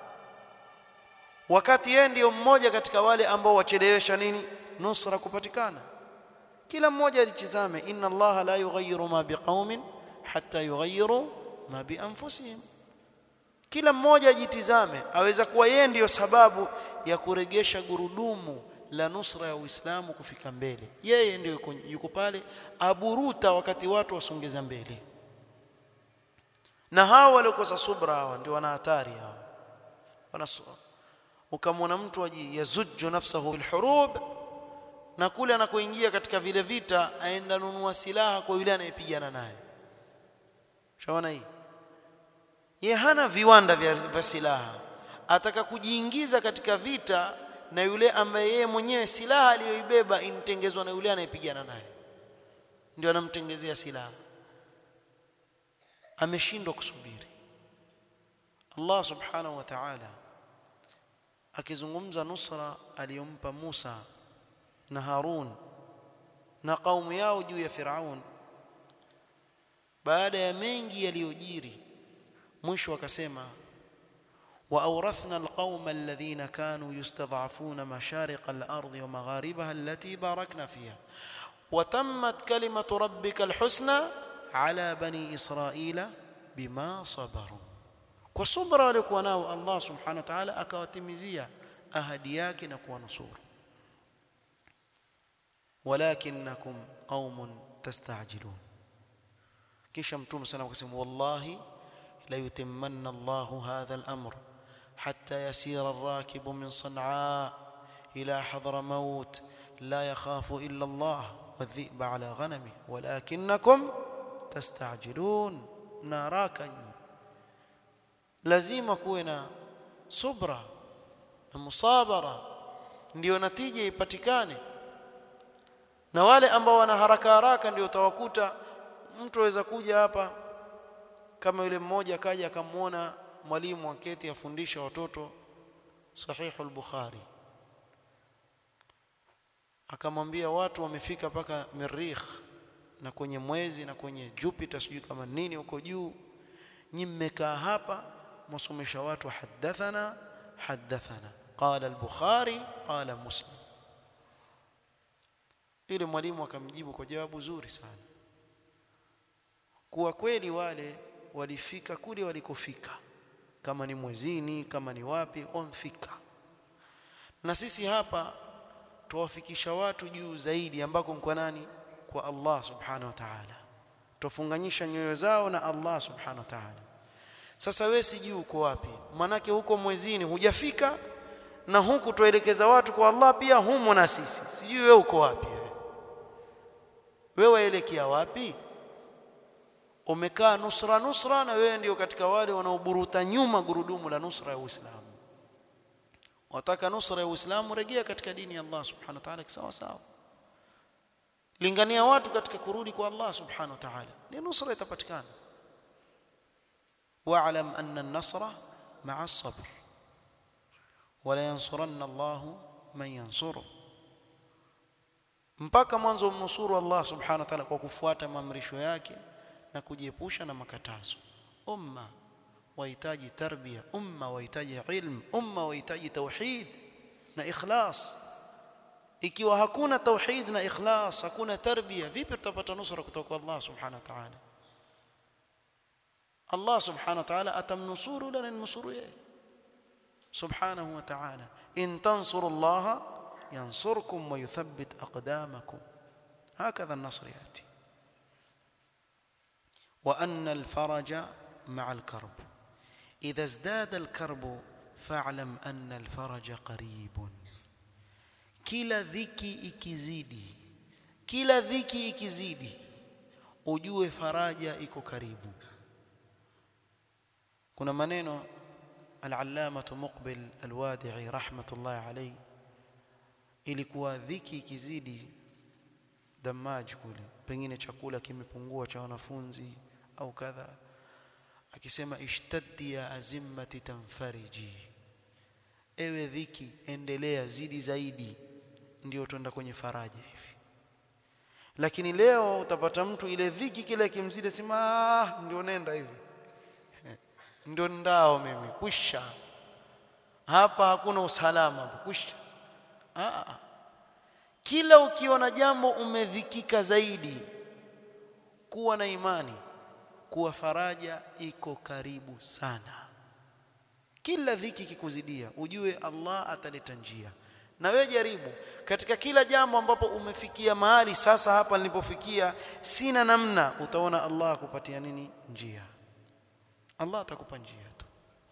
[SPEAKER 1] wakati yeye ndio mmoja katika wale ambao wachelewesha nini nusra kupatikana. Kila mmoja alitizame, inna Allaha la yughayyiru ma biqaumin hatta yughayyiru ma bi anfusihim. Kila mmoja ajitizame, aweza kuwa yeye ndio sababu ya kuregesha gurudumu la nusra ya Uislamu kufika mbele. Yeye ndio yuko pale aburuta wakati watu wasongeza mbele. Na hao waliokosa subra hawa ndio wana hatari hao. Ukamwona mtu yazujju nafsahu bil hurub, na kule anakoingia katika vile vita aenda nunua silaha kwa yule anayepigana naye. Shaona hii? Yeye hana viwanda vya silaha, ataka kujiingiza katika vita na yule ambaye yeye mwenyewe silaha aliyoibeba intengezwa na yule anayepigana naye, ndio anamtengezea silaha. Ameshindwa kusubiri. Allah subhanahu wa ta'ala akizungumza nusra aliyompa Musa na Harun na kaumu yao juu ya Firaun, baada ya mengi yaliyojiri, mwisho akasema وأورثنا القوم الذين كانوا يستضعفون مشارق الأرض ومغاربها التي باركنا فيها وتمت كلمة ربك الحسنى على بني إسرائيل بما صبروا. وصبر walikuwa nao Allah subhanahu wa ta'ala akawatimizia ahadi yake na kuwanusuru. ولكنكم قوم تستعجلون. kisha mtume sana akasema wallahi la yutimmanna Allahu hadha al-amr حتى يسير الراكب من صنعاء إلى حضرموت لا يخاف إلا الله والذئب على غنمه ولكنكم تستعجلون. ناراك لازم كونا صبرا ومصابرة ndio natija ipatikane. Na wale ambao wana haraka haraka ndio utawakuta mtu aweza kuja hapa kama yule mmoja akaja akamuona mwalimu aketi afundisha watoto Sahih al-Bukhari, akamwambia watu wamefika paka Mirikh na kwenye mwezi na kwenye Jupiter sijui kama nini huko juu, nyinyi mmekaa hapa msomesha watu hadathana qala al-Bukhari qala Muslim. Yule mwalimu akamjibu kwa jawabu zuri sana, kuwa kweli wale walifika kule walikofika, kama ni mwezini kama ni wapi wamfika, na sisi hapa tuwafikisha watu juu zaidi ambako kwa nani? Kwa Allah subhanahu wa ta'ala. Tufunganyisha nyoyo zao na Allah subhanahu wa ta'ala. Sasa wewe sijui uko wapi, manake huko mwezini hujafika na huku tuelekeza watu kwa Allah pia humo na sisi. Sijui wewe uko wapi, wewe waelekea wapi? Umekaa nusra na wewe ndio katika wale wanaoburuta nyuma gurudumu la nusra ya Uislamu. Wataka nusra ya Uislamu, rejea katika dini ya Allah subhanahu wa ta'ala sawa sawa. Lingania watu katika kurudi kwa Allah subhanahu wa ta'ala, ni nusra itapatikana. Wa'lam anna an-nasra ma'a as-sabr wa la yansuranna Allahu man yansuru. Mpaka mwanzo mnusuru Allah subhanahu wa ta'ala kwa kufuata maamrisho yake na kujiepusha na makatazo. Umma wahitaji tarbia, umma wahitaji ilm, umma wahitaji tauhid na ikhlas. Ikiwa hakuna tauhid na ikhlas, hakuna tarbia, vipi tutapata nusra kutoka kwa Allah subhanahu wa ta'ala? Allah subhanahu wa ta'ala atamnusuru lana nusuru yeye subhanahu wa ta'ala. In tansurullaha yansurkum wa yuthabbit aqdamakum. هكذا النصر يأتي. وأن الفرج مع الكرب. إذا ازداد الكرب فاعلم أن الفرج قريب. kila dhiki ikizidi ujue faraja iko karibu. kuna maneno al-allama Muqbil al-Wadi'i rahmatullahi alayhi, ilikuwa dhiki ikizidi damaji kule, pengine chakula kimepungua cha wanafunzi au kadha, akisema ishtaddi ya azimmati tanfariji, ewe dhiki endelea, zidi zaidi, ndio tuenda kwenye faraja hivi. Lakini leo utapata mtu ile dhiki kile kimzidi sema ndio nenda hivi, ndio ndao mimi kwisha hapa, hakuna usalama hapa kwisha. Kila ukiona jambo umedhikika zaidi, kuwa na imani kuwa faraja iko karibu sana. Kila dhiki kikuzidia ujue Allah ataleta njia. Na wewe jaribu katika kila jambo ambapo umefikia mahali sasa, hapa nilipofikia sina namna, utaona Allah akupatia nini? Njia. Allah atakupa njia tu.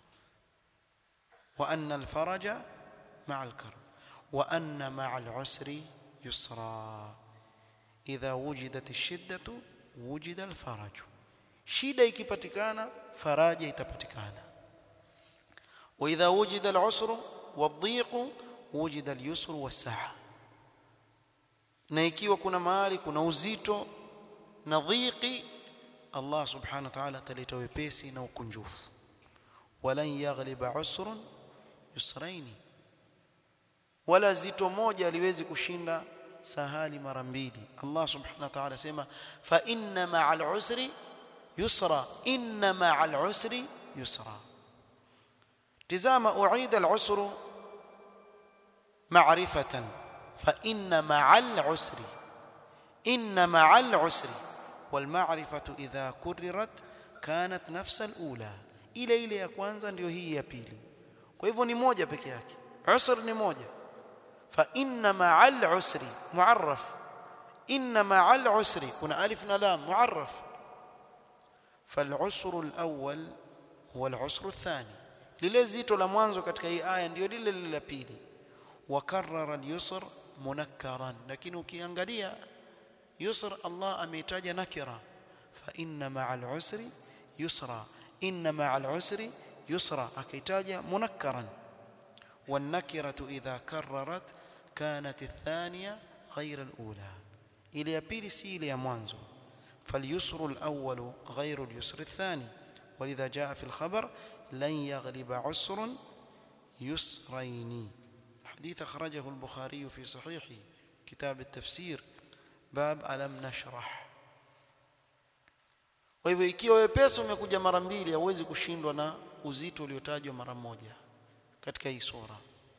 [SPEAKER 1] Wa anna al-faraja ma'a al-karb wa anna ma'a al-usri yusra. Idha wujidat ash-shiddatu wujida al-faraj. Shida ikipatikana faraja itapatikana. Wa idha wujida al-usru wad-dhiqu wujida al-yusru was-sa'a. Na ikiwa kuna mahali kuna uzito na dhiki, Allah subhanahu wa ta'ala ataleta wepesi na ukunjufu. Walan yaghliba usrun yusraini, wala zito moja aliwezi kushinda sahali mara mbili. Allah subhanahu wa ta'ala sema fa inna ma'al usri yusra, inna ma'al usri yusra. tizama uida al-usru ma'rifatan fa inna ma'al usri, inna ma'al usri. والمعرفة إذا كررت كانت نفس الأولى. ile ya kwanza ndio hii ya pili, kwa hivyo ni moja peke yake. Usr ni moja. fa inna ma'al usri mu'arraf, inna ma'al usri kuna alif na lam mu'arraf. فالعسر الأول هو العسر الثاني. lile zito la mwanzo katika hii aya ndio lile la pili. وكرر اليسر منكرا, lakini ukiangalia يسر الله ameitaja nakira, fa inna ma'al usri yusra, inna ma'al usri yusra, akaitaja munakkaran. wan nakiratu idha karrarat kanat athaniya ghayra al-ula, ile ya pili si ile ya mwanzo. فاليسر الأول غير اليسر الثاني. ولذا جاء في الخبر لن يغلب عسر يسرين. الحديث أخرجه البخاري في صحيحه كتاب التفسير باب ألم نشرح. Kwa hivyo ikiwa wepesi umekuja mara mbili, hauwezi kushindwa na uzito uliotajwa mara moja katika hii sura.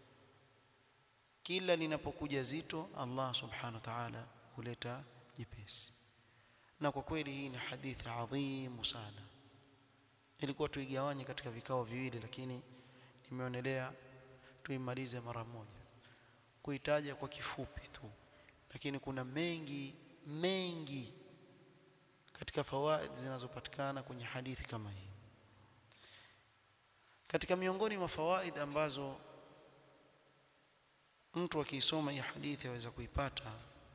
[SPEAKER 1] Kila linapokuja zito, Allah subhanahu wa ta'ala huleta jepesi. Na kwa kweli hii ni hadithi adhimu sana. Ilikuwa tuigawanye katika vikao viwili, lakini nimeonelea tuimalize mara moja, kuitaja kwa kifupi tu, lakini kuna mengi katika fawaid zinazopatikana kwenye hadithi kama hii. Katika miongoni mwa fawaid ambazo mtu akisoma hii hadithi aweza kuipata,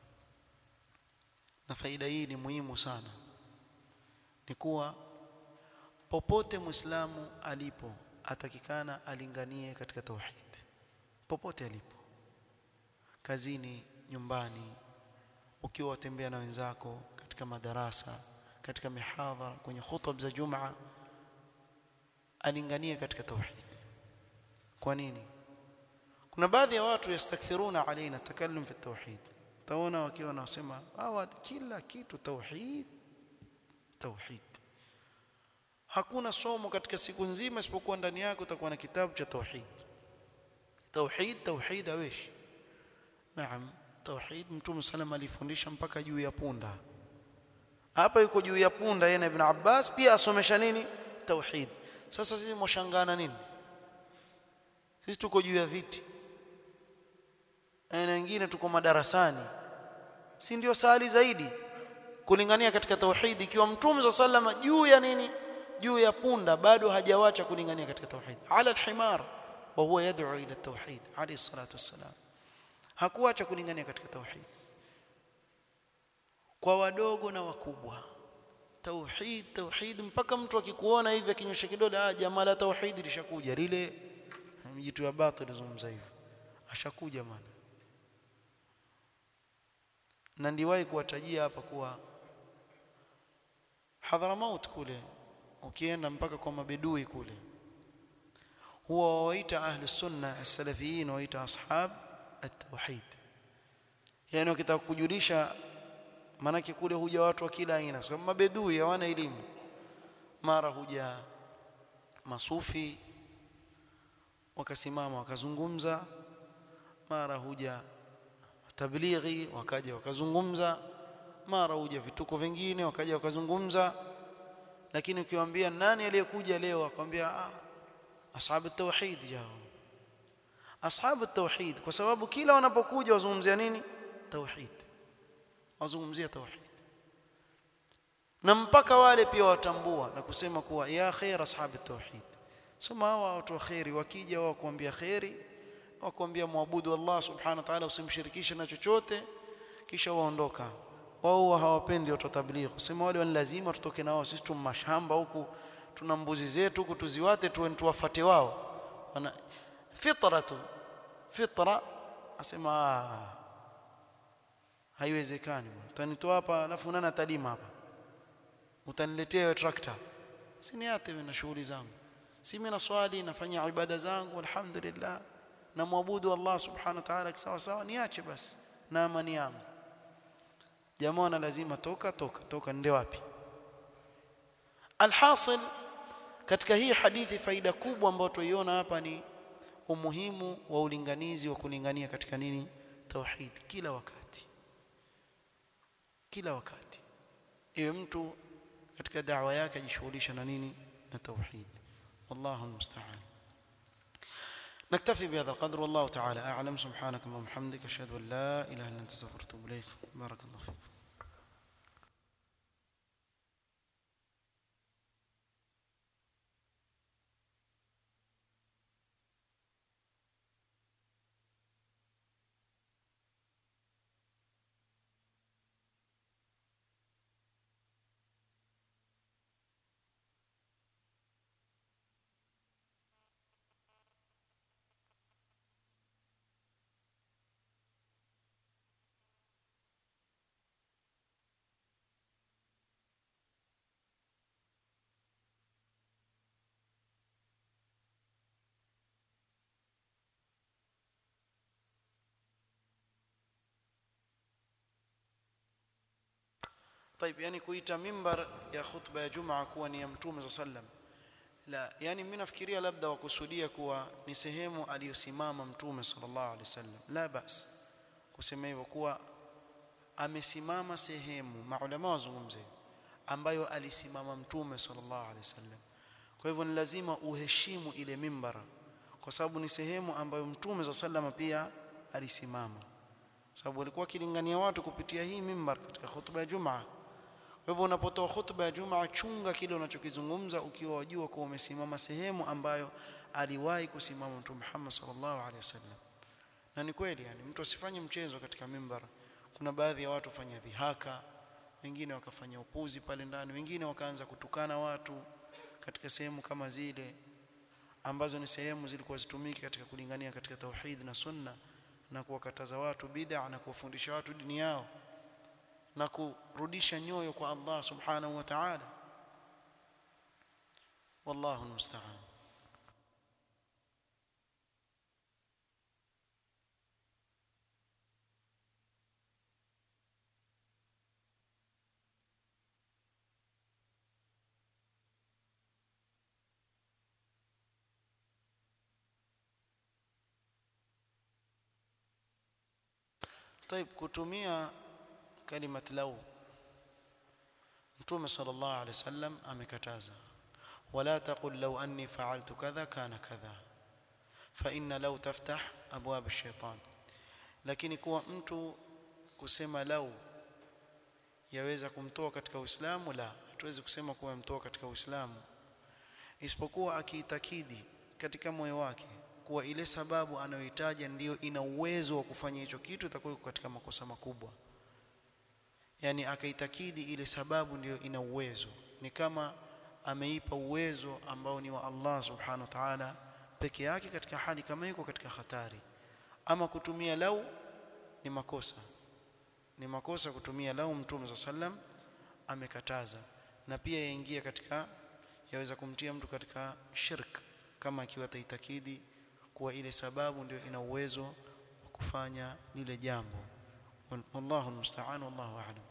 [SPEAKER 1] na faida hii ni muhimu sana, ni kuwa popote Muislamu alipo atakikana alinganie katika tauhid. Popote alipo, kazini, nyumbani, ukiwa watembea na wenzako, katika madarasa, katika mihadhara, kwenye khutub za Jumaa, alinganie katika tauhid. Kwa nini? Kuna baadhi ya watu yastakthiruna alaina takallum fi tauhid. Taona wakiwa wanasema hawa kila kitu tauhid tauhid. Hakuna somo katika siku nzima isipokuwa ndani yako utakuwa na kitabu cha tauhid. Tauhid awish. Naam, tauhid Mtume sallam alifundisha mpaka juu ya punda. Hapa yuko juu ya punda yeye na Ibn Abbas pia asomesha nini? Tauhid. Sasa sisi mwashangana nini? Sisi tuko juu ya viti. Na wengine tuko madarasani. Si ndio sahali zaidi kulingania katika tauhid ikiwa Mtume sallam juu ya nini? Juu ya punda bado hajawacha kulingania katika tauhid. Ala al-himar wa huwa yad'u ila at-tauhid alayhi salatu wassalam. Hakuacha kulingania katika tauhid. Kwa wadogo na wakubwa. Tauhid mpaka mtu akikuona hivi akinyosha kidole jamaa la tauhid lishakuja lile mjitu ya batil zungumza hivyo. Ashakuja maana. Na ndiwahi kuwatajia hapa kuwa Hadhramaut kule ukienda mpaka kwa mabedui kule huwa waita ahli sunna as-salafiyin waita ashab at-tauhid. Yani ukitaka kujulisha manake kule huja watu wa kila aina, sababu mabedui hawana elimu. Mara huja masufi wakasimama wakazungumza, mara huja tablighi wakaja wakazungumza, mara huja vituko vingine wakaja wakazungumza. Lakini ukiwaambia nani aliyekuja leo akwambia ashabu at-tauhid jao. Ashabu at-tauhid kwa sababu kila wanapokuja wazungumzia nini? Tauhid. Wazungumzia tauhid. Na mpaka wale pia watambua na kusema kuwa ya khair ashabu at-tauhid. Sema hawa watu wa khairi wakija wao kuambia khairi, wakuambia muabudu Allah subhanahu wa ta'ala usimshirikishe na chochote kisha waondoka. Wao hawapendi watu tablighi. Sema wale ni lazima tutoke nao, sisi tumashamba huku tuna mbuzi zetu huku tuziwate tuwafuate wao. Wana fitra asema haiwezekani. Utanitoa hapa alafu nani atalima hapa? Utaniletea wewe trakta. Siniate na shughuli zangu. Si mimi naswali nafanya ibada zangu alhamdulillah na muabudu Allah subhanahu wa ta'ala sawa sawa, niache basi na amani yangu. Jamaa na lazima toka ndio wapi? Alhasil katika hii hadithi faida kubwa ambayo tuiona hapa ni umuhimu wa ulinganizi wa kulingania katika nini? Tauhid kila wakati. Kila wakati. Iwe mtu katika da'wa yake ajishughulisha na nini? Na tauhid. والله المستعان. نكتفي بهذا القدر والله تعالى أعلم. سبحانك اللهم وبحمدك أشهد أن لا إله إلا أنت أستغفرك وأتوب إليك. بارك الله فيك. طيب يعني kuita mimbar ya khutba ya Jumaa kuwa ni ya Mtume sallam, la yani mimi nafikiria labda wakusudia kuwa ni sehemu aliyosimama Mtume sallallahu alaihi wasallam. La bas kusema hivyo kuwa amesimama sehemu, maulama wazungumze, ambayo alisimama Mtume sallallahu alaihi wasallam. Kwa hivyo ni lazima uheshimu ile mimbar kwa sababu ni sehemu ambayo Mtume sallam pia alisimama, sababu alikuwa akilingania watu kupitia hii mimbar katika khutba ya Jumaa. Kwa hivyo unapotoa khutba ya Jumaa chunga kile unachokizungumza ukiwa wajua kuwa umesimama sehemu ambayo aliwahi kusimama Mtume Muhammad sallallahu alaihi wasallam. Na ni kweli yani mtu asifanye mchezo katika mimbar. Kuna baadhi ya watu fanya dhihaka, wengine wakafanya upuzi pale ndani, wengine wakaanza kutukana watu katika sehemu kama zile ambazo ni sehemu zilikuwa zitumiki katika kulingania katika tauhid na sunna na kuwakataza watu bid'a na kuwafundisha watu dini yao na kurudisha nyoyo kwa Allah subhanahu wa ta'ala. Wallahu musta'an. طيب kutumia kalimat law Mtume sallallahu alayhi wasallam amekataza wala taqul law anni fa'altu kadha kana kadha fa inna law taftah abwab ash-shaytan lakini kuwa mtu kusema law yaweza kumtoa katika Uislamu la hatuwezi kusema kuwa mtoa katika Uislamu isipokuwa akiitakidi katika moyo wake kuwa ile sababu anayohitaji ndiyo ina uwezo wa kufanya hicho kitu itakuwa katika makosa makubwa yani akaitakidi ile sababu ndiyo ina uwezo ni kama ameipa uwezo ambao ni wa Allah subhanahu wa ta'ala peke yake katika hali kama yuko katika hatari ama kutumia lau ni makosa kutumia lau Mtume sallam amekataza na pia yaingia katika yaweza kumtia mtu katika shirk kama akiwa taitakidi kuwa ile sababu ndio ina uwezo wa kufanya lile jambo wallahu almusta'an wallahu a'lam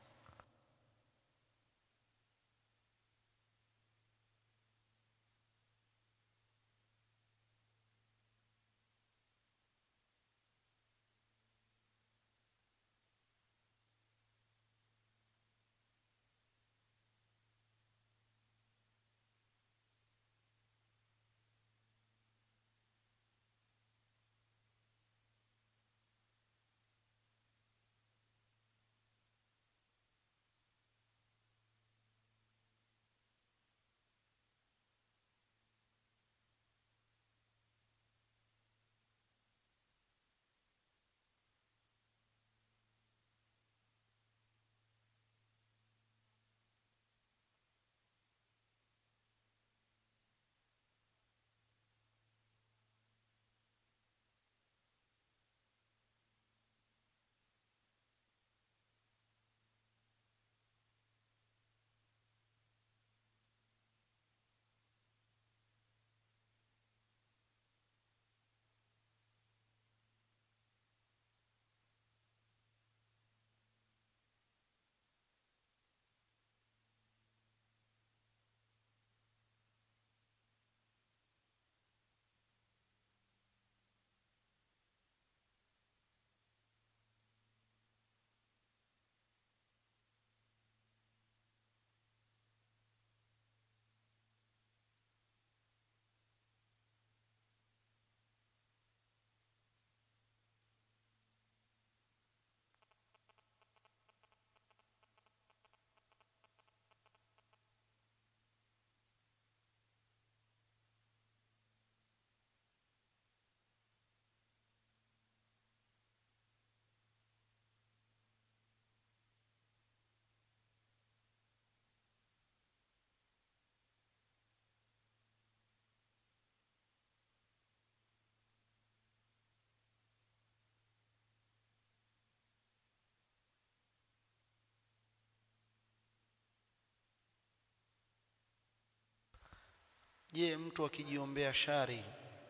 [SPEAKER 1] je mtu akijiombea shari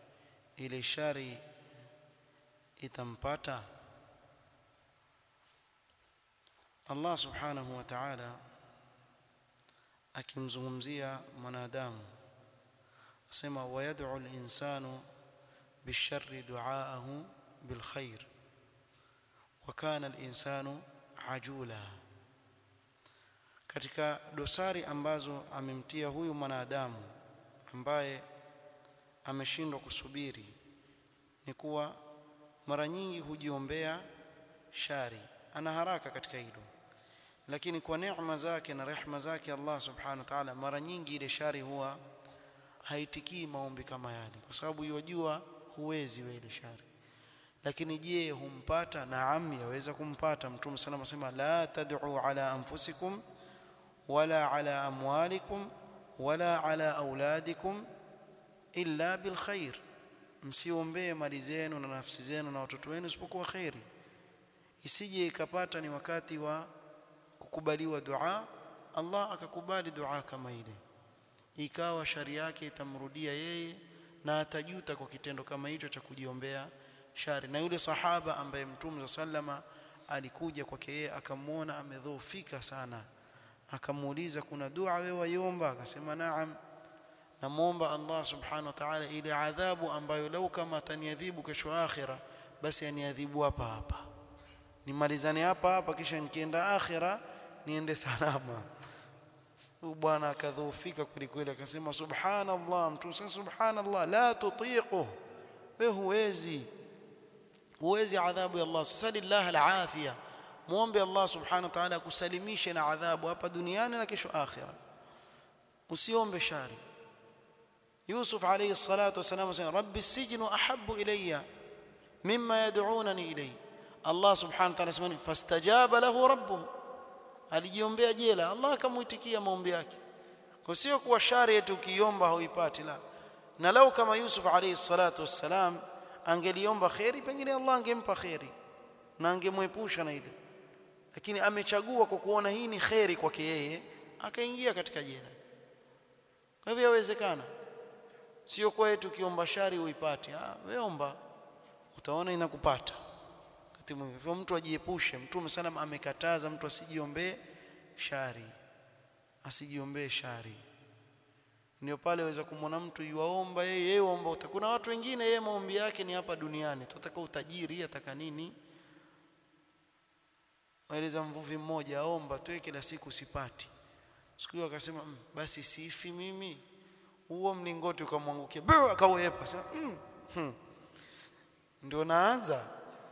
[SPEAKER 1] ile shari itampata Allah subhanahu wa ta'ala akimzungumzia mwanadamu asema wayad'u al-insanu bisharri du'aahu bilkhair wa kana al-insanu ajula katika dosari ambazo amemtia huyu mwanadamu ambaye ameshindwa kusubiri ni kuwa mara nyingi hujiombea shari ana haraka katika hilo lakini kwa neema zake na rehema zake Allah subhanahu wa ta'ala mara nyingi ile shari huwa haitikii maombi kama yale kwa sababu yajua huwezi wewe ile shari lakini je humpata naam yaweza kumpata Mtume sallallahu alayhi wasallam la tad'u ala anfusikum wala ala amwalikum wala ala auladikum illa bil khair msiombee mali zenu na nafsi zenu na watoto wenu isipokuwa khairi isije ikapata ni wakati wa kukubaliwa dua Allah akakubali dua kama ile ikawa shari yake itamrudia yeye na atajuta kwa kitendo kama hicho cha kujiombea shari na yule sahaba ambaye Mtume sallama alikuja kwake yeye akamwona amedhoofika sana akamuuliza kuna dua wewe waiomba akasema naam namuomba Allah subhanahu wa ta'ala ile adhabu ambayo lau kama ataniadhibu kesho akhira basi aniadhibu hapa nimalizane hapa kisha nikienda akhira niende salama. Huyu bwana akadhoofika kweli akasema subhanallah. Mtu sasa subhanallah la tutiqu, wewe huwezi adhabu ya Allah. Sallallahu alafia, muombe Allah subhanahu wa ta'ala kusalimisha na adhabu hapa duniani na kesho akhira, usiombe shari. Yusuf alayhi salatu wasalam asema rabbi as-sijnu ahabbu ilayya mimma yad'unani ilayhi. Allah subhanahu wa ta'ala asema fastajaba lahu rabbuhu, alijiombea jela, Allah akamuitikia maombi yake. Kwa sio kuwa shari yetu ukiomba huipati, la. Na lau kama Yusuf alayhi salatu wassalam angeliomba khairi, pengine Allah angempa khairi na angemwepusha na ile, lakini amechagua kwa kuona hii ni khairi kwake yeye, akaingia katika jela. Kwa hivyo yawezekana, sio kwa yetu ukiomba shari uipate. Wewe omba, utaona inakupata. Wakati mwingine mtu ajiepushe. Mtume sallam amekataza mtu asijiombee shari, asijiombee shari. Ndio pale waweza kumwona mtu yuaomba yeye omba. Kuna watu wengine yeye maombi yake ni hapa duniani, tutaka utajiri, ataka nini. Waeleza mvuvi mmoja aomba tu kila siku sipati. Siku hiyo akasema basi sifi mimi. Huo mlingoti ukamwangukia, akawepa sasa. Ndio naanza.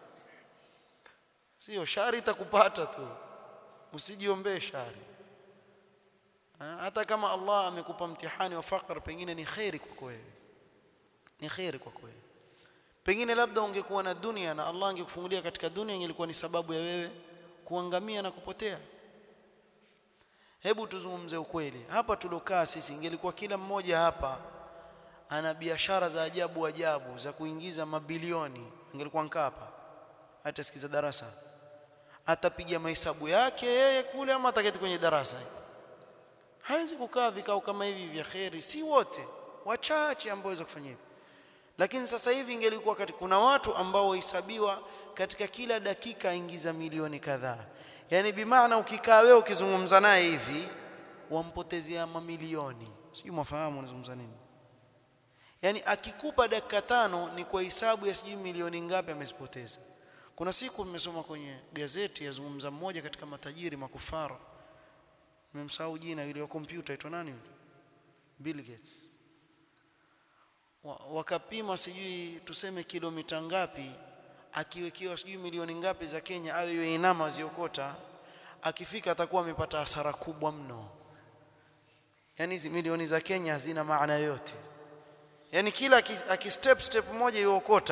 [SPEAKER 1] Sio shari itakupata tu, usijiombee shari. Hata kama Allah amekupa mtihani wa fakr, pengine ni khairi kwako wewe, ni khairi kwako wewe. Pengine labda ungekuwa na dunia na Allah angekufungulia katika dunia, ingelikuwa ni sababu ya wewe kuangamia na kupotea. Hebu tuzungumze ukweli. Hapa tulokaa sisi, ingelikuwa kila mmoja hapa ana biashara za ajabu za kuingiza mabilioni, ingelikuwa nkaa hapa hata sikiza darasa, atapiga mahesabu yake yeye kule, ama ataketi kwenye darasa. Hawezi kukaa vikao kama hivi vya khairi, si wote, wachache ambao waweza kufanya hivi. Lakini sasa hivi ingelikuwa kuna watu ambao wahesabiwa katika kila dakika ingiza milioni kadhaa. Yani bimaana ukikaa wewe ukizungumza naye hivi wampotezea mamilioni. Sijui mwafahamu unazungumza nini. Yani akikupa dakika 5 ni kwa hisabu ya sijui milioni ngapi amezipoteza. Kuna siku nimesoma kwenye gazeti yazungumza mmoja katika matajiri makufara, nimemsahau jina, yule wa kompyuta aitwa nani, Bill Gates. Wakapima sijui tuseme kilomita ngapi, akiwekewa sijui milioni ngapi za Kenya, awe yeye inama ziokota, akifika atakuwa amepata hasara kubwa mno. Yani hizi milioni za Kenya hazina maana yote. Yani kila step moja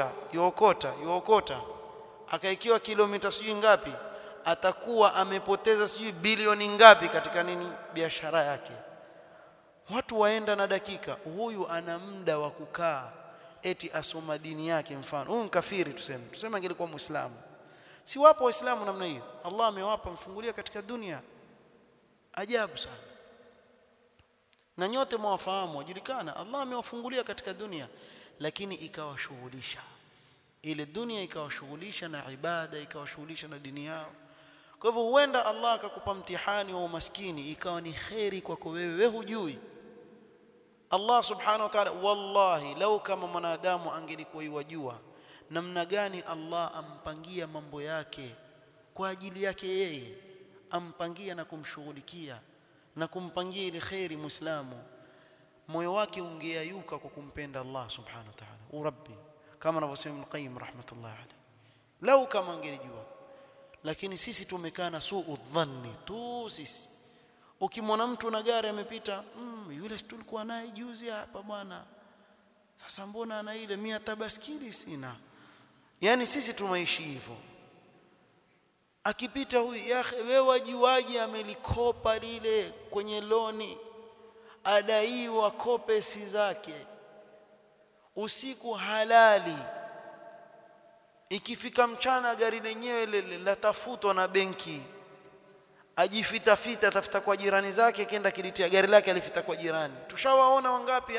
[SPEAKER 1] yuokota akaikiwa kilomita sijui ngapi, atakuwa amepoteza sijui bilioni ngapi katika nini, biashara yake. Watu waenda na dakika, huyu ana muda wa kukaa eti asoma dini yake. Mfano huyu kafiri, tuseme angelikuwa muislamu. Si wapo waislamu namna hiyo? Allah amewapa mfungulia katika dunia ajabu sana, na nyote mwafahamu, wajulikana Allah amewafungulia katika dunia, lakini ikawashughulisha ile dunia, ikawashughulisha na ibada, ikawashughulisha na dini yao. Kwa hivyo huenda Allah akakupa mtihani wa umaskini ikawa ni khairi kwako wewe hujui. Allah subhanahu wa ta'ala, wallahi lau kama mwanadamu angelikuwa yajua namna gani Allah ampangia mambo yake kwa ajili yake yeye, ampangia na kumshughulikia na kumpangia ile khairi muislamu, moyo wake ungeyayuka kwa kumpenda Allah subhanahu wa ta'ala. Rabbi, kama anavyosema Ibn Qayyim rahmatullah alayhi, lau kama angelijua. Lakini sisi tumekaa na suu dhanni tu. Sisi ukimwona mtu na gari amepita, yule tulikuwa naye juzi hapa bwana, sasa mbona ana ile, mimi hata baskili sina. Yani sisi tumeishi hivyo. Akipita huyu, ya wewe wajiwaji amelikopa lile kwenye loni, adaiwa kopesi zake usiku halali. Ikifika mchana gari lenyewe latafutwa na benki, ajifita tafuta kwa jirani zake, kenda kilitia gari lake alifita kwa jirani. Tushawaona wangapi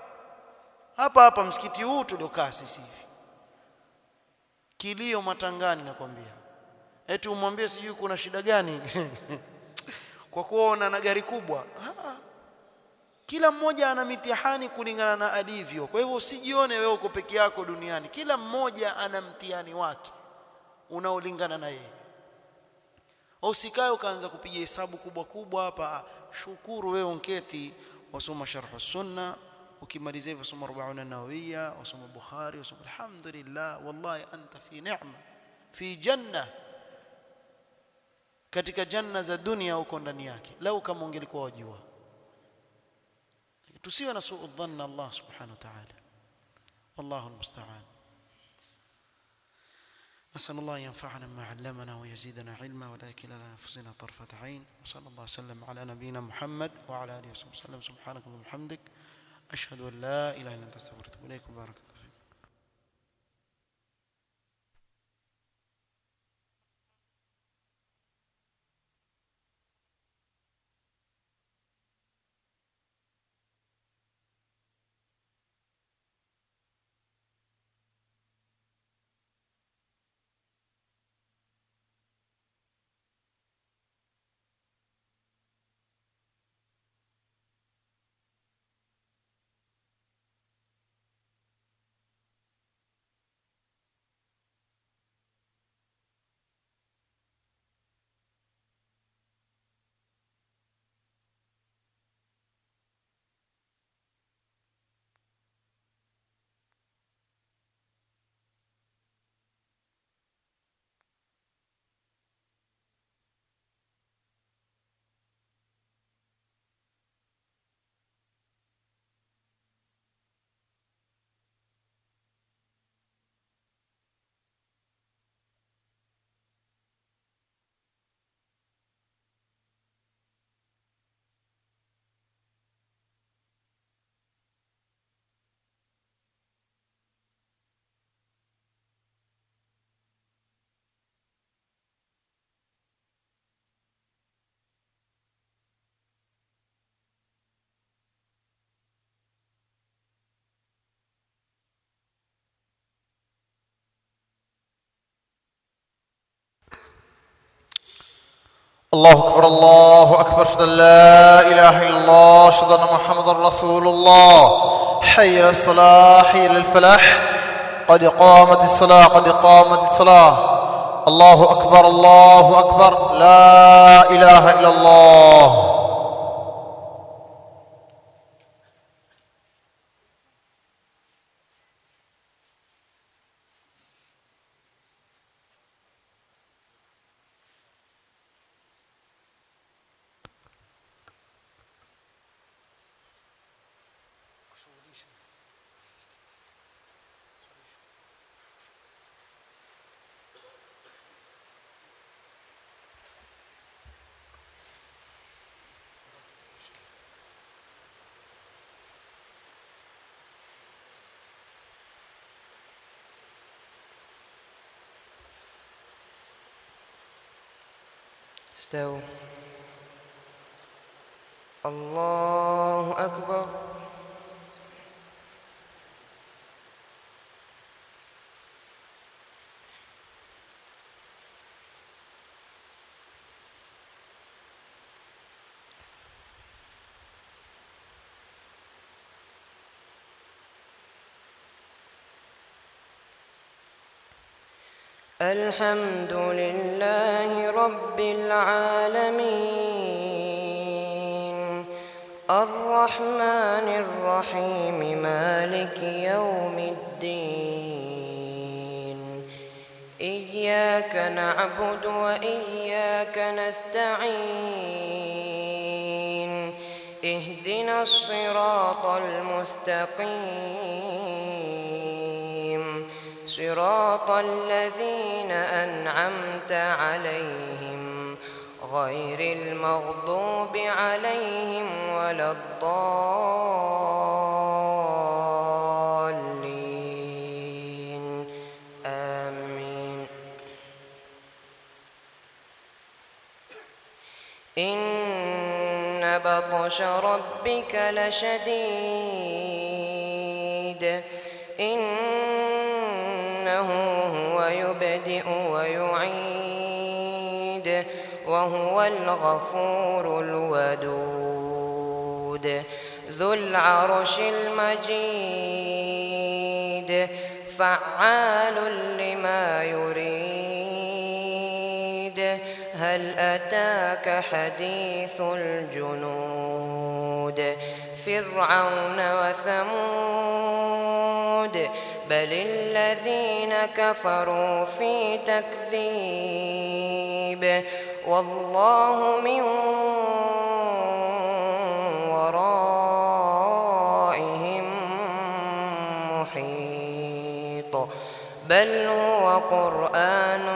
[SPEAKER 1] hapa msikiti huu tuliokaa sisi hivi, kilio matangani nakwambia. Eti umwambie sijui kuna shida gani kwa kuona na gari kubwa. Kila mmoja ana mitihani kulingana na alivyo. Kwa hivyo usijione wewe uko peke yako duniani. Kila mmoja ana mtihani wake unaolingana na yeye. Usikae ukaanza kupiga hesabu kubwa kubwa hapa. Shukuru wewe unketi wasoma sharh sunna, ukimaliza hivyo soma 40 nawawiyya, wasoma Bukhari, wasoma alhamdulillah, wallahi anta fi ni'ma, fi janna, katika janna za dunia uko ndani yake, lau kama ungelikuwa wajua. Tusiwe na suu dhanna Allah subhanahu wa ta'ala, wallahu almusta'an. نسأل الله ينفعنا ما علمنا ويزيدنا علما ولا يكلنا أنفسنا طرفة عين. وصلى الله وسلم على نبينا محمد وعلى آله وصحبه وسلم. سبحانك اللهم وبحمدك أشهد أن لا إله إلا أنت أستغفرك وأتوب إليك. بارك الله فيك.
[SPEAKER 2] الله أكبر الله أكبر. أشهد أن لا إله إلا الله، أشهد أن محمدا رسول الله. حي على الصلاة، حي على الفلاح، قد قامت الصلاة، قد قامت الصلاة. الله أكبر الله أكبر، لا إله إلا الله.
[SPEAKER 3] استووا. الله أكبر. الحمد لله رب العالمين، الرحمن الرحيم، مالك يوم الدين. إياك نعبد وإياك نستعين، اهدنا الصراط المستقيم، صراط الذين أنعمت عليهم غير المغضوب عليهم ولا الضالين. آمين. إن بطش ربك لشديد، إنه هو يبدئ ويعيد، وهو الغفور الودود، ذو العرش المجيد، فعال لما يريد. هل أتاك حديث الجنود فرعون وثمود بل الذين كفروا في تكذيب والله من ورائهم محيط بل هو قرآن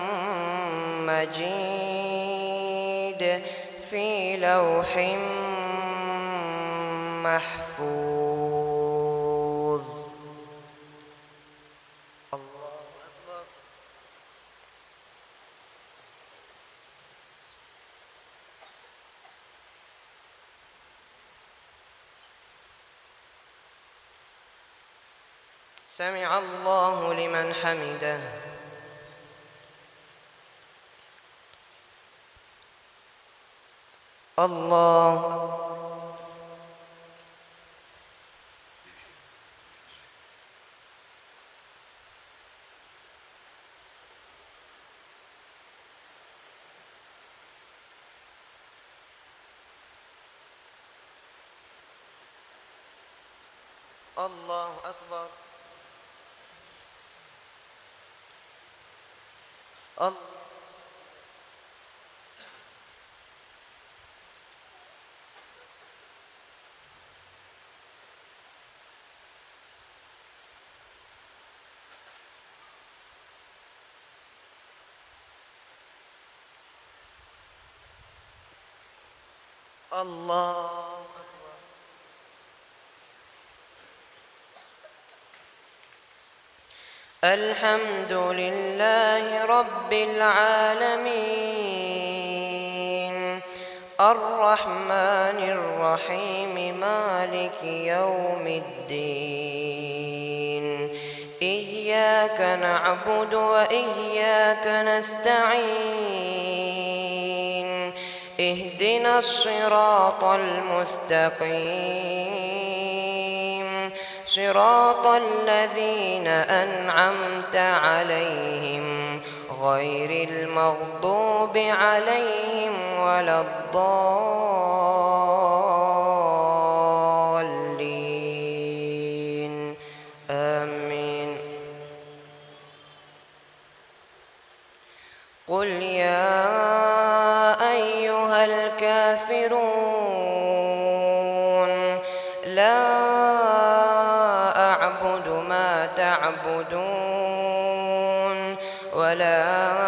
[SPEAKER 3] مجيد في لوح محفوظ. الله أكبر. سمع الله لمن حمده. الله. الله أكبر. الله أكبر. الحمد لله رب العالمين الرحمن الرحيم مالك يوم الدين إياك نعبد وإياك نستعين اهدنا الصراط المستقيم صراط الذين أنعمت عليهم غير المغضوب عليهم ولا الضالين آمين. قل يا أيها الكافرون لا أعبد ما تعبدون ولا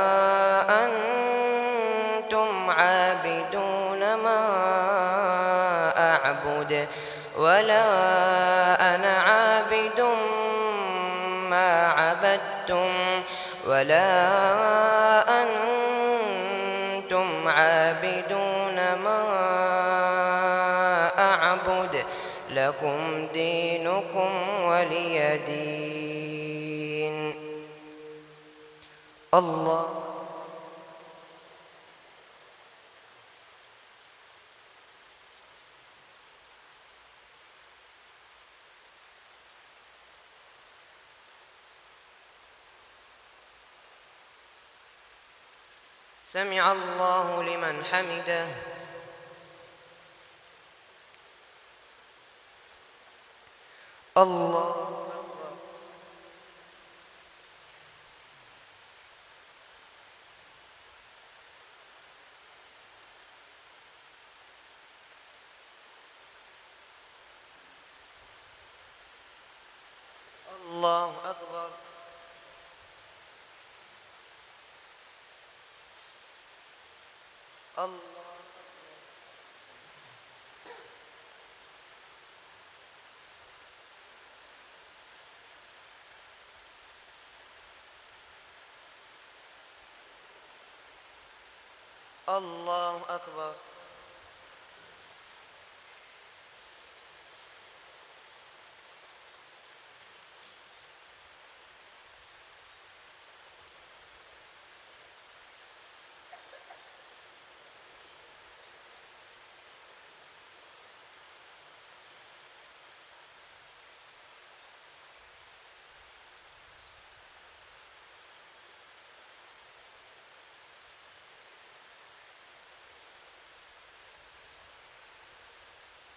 [SPEAKER 3] أنتم عابدون ما أعبد ولا أنا عابد ما عبدتم ولا أنتم عابدون ما أعبد لكم دينكم ولي دين. الله. سمع الله لمن حمده. الله أكبر. الله أكبر. الله. الله أكبر.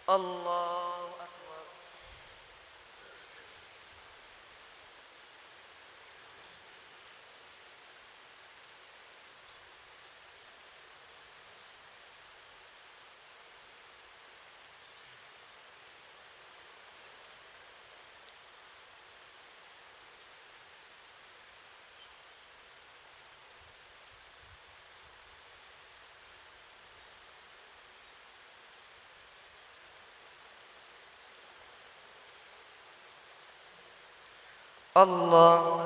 [SPEAKER 3] الله أكبر. الله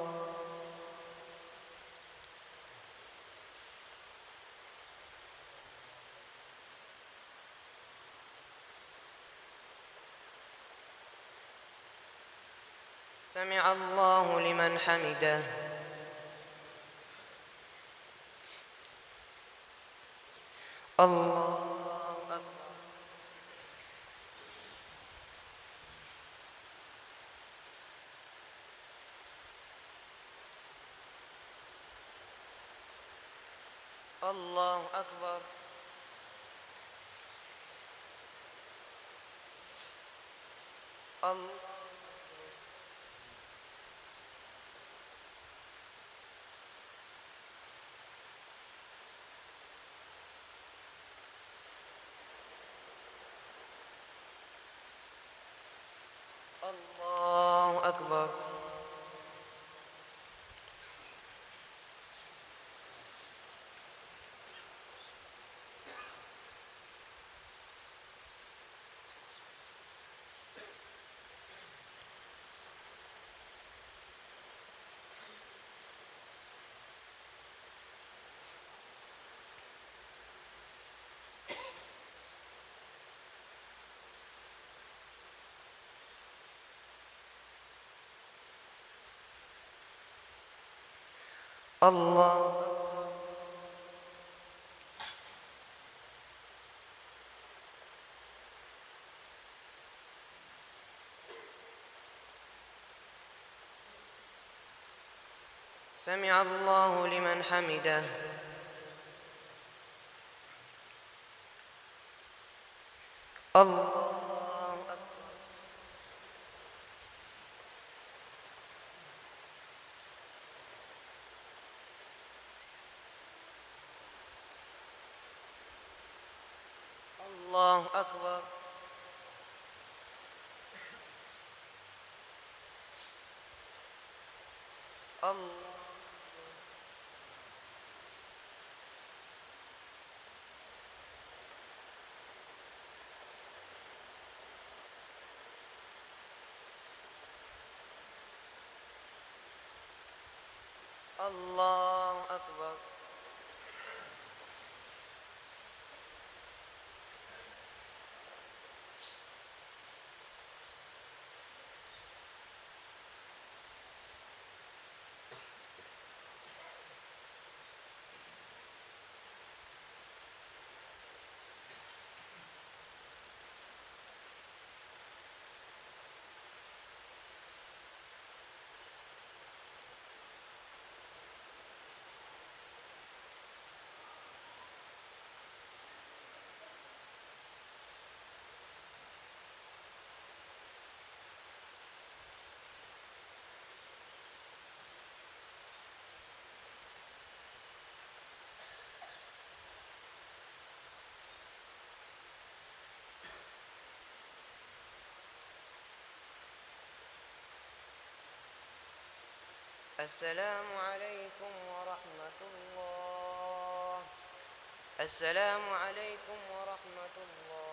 [SPEAKER 3] سمع الله لمن حمده. الله أكبر. الله أكبر. الله الله أكبر. الله سمع الله لمن حمده. الله أكبر. الله أكبر. الله الله أكبر. السلام عليكم ورحمة الله. السلام عليكم ورحمة الله.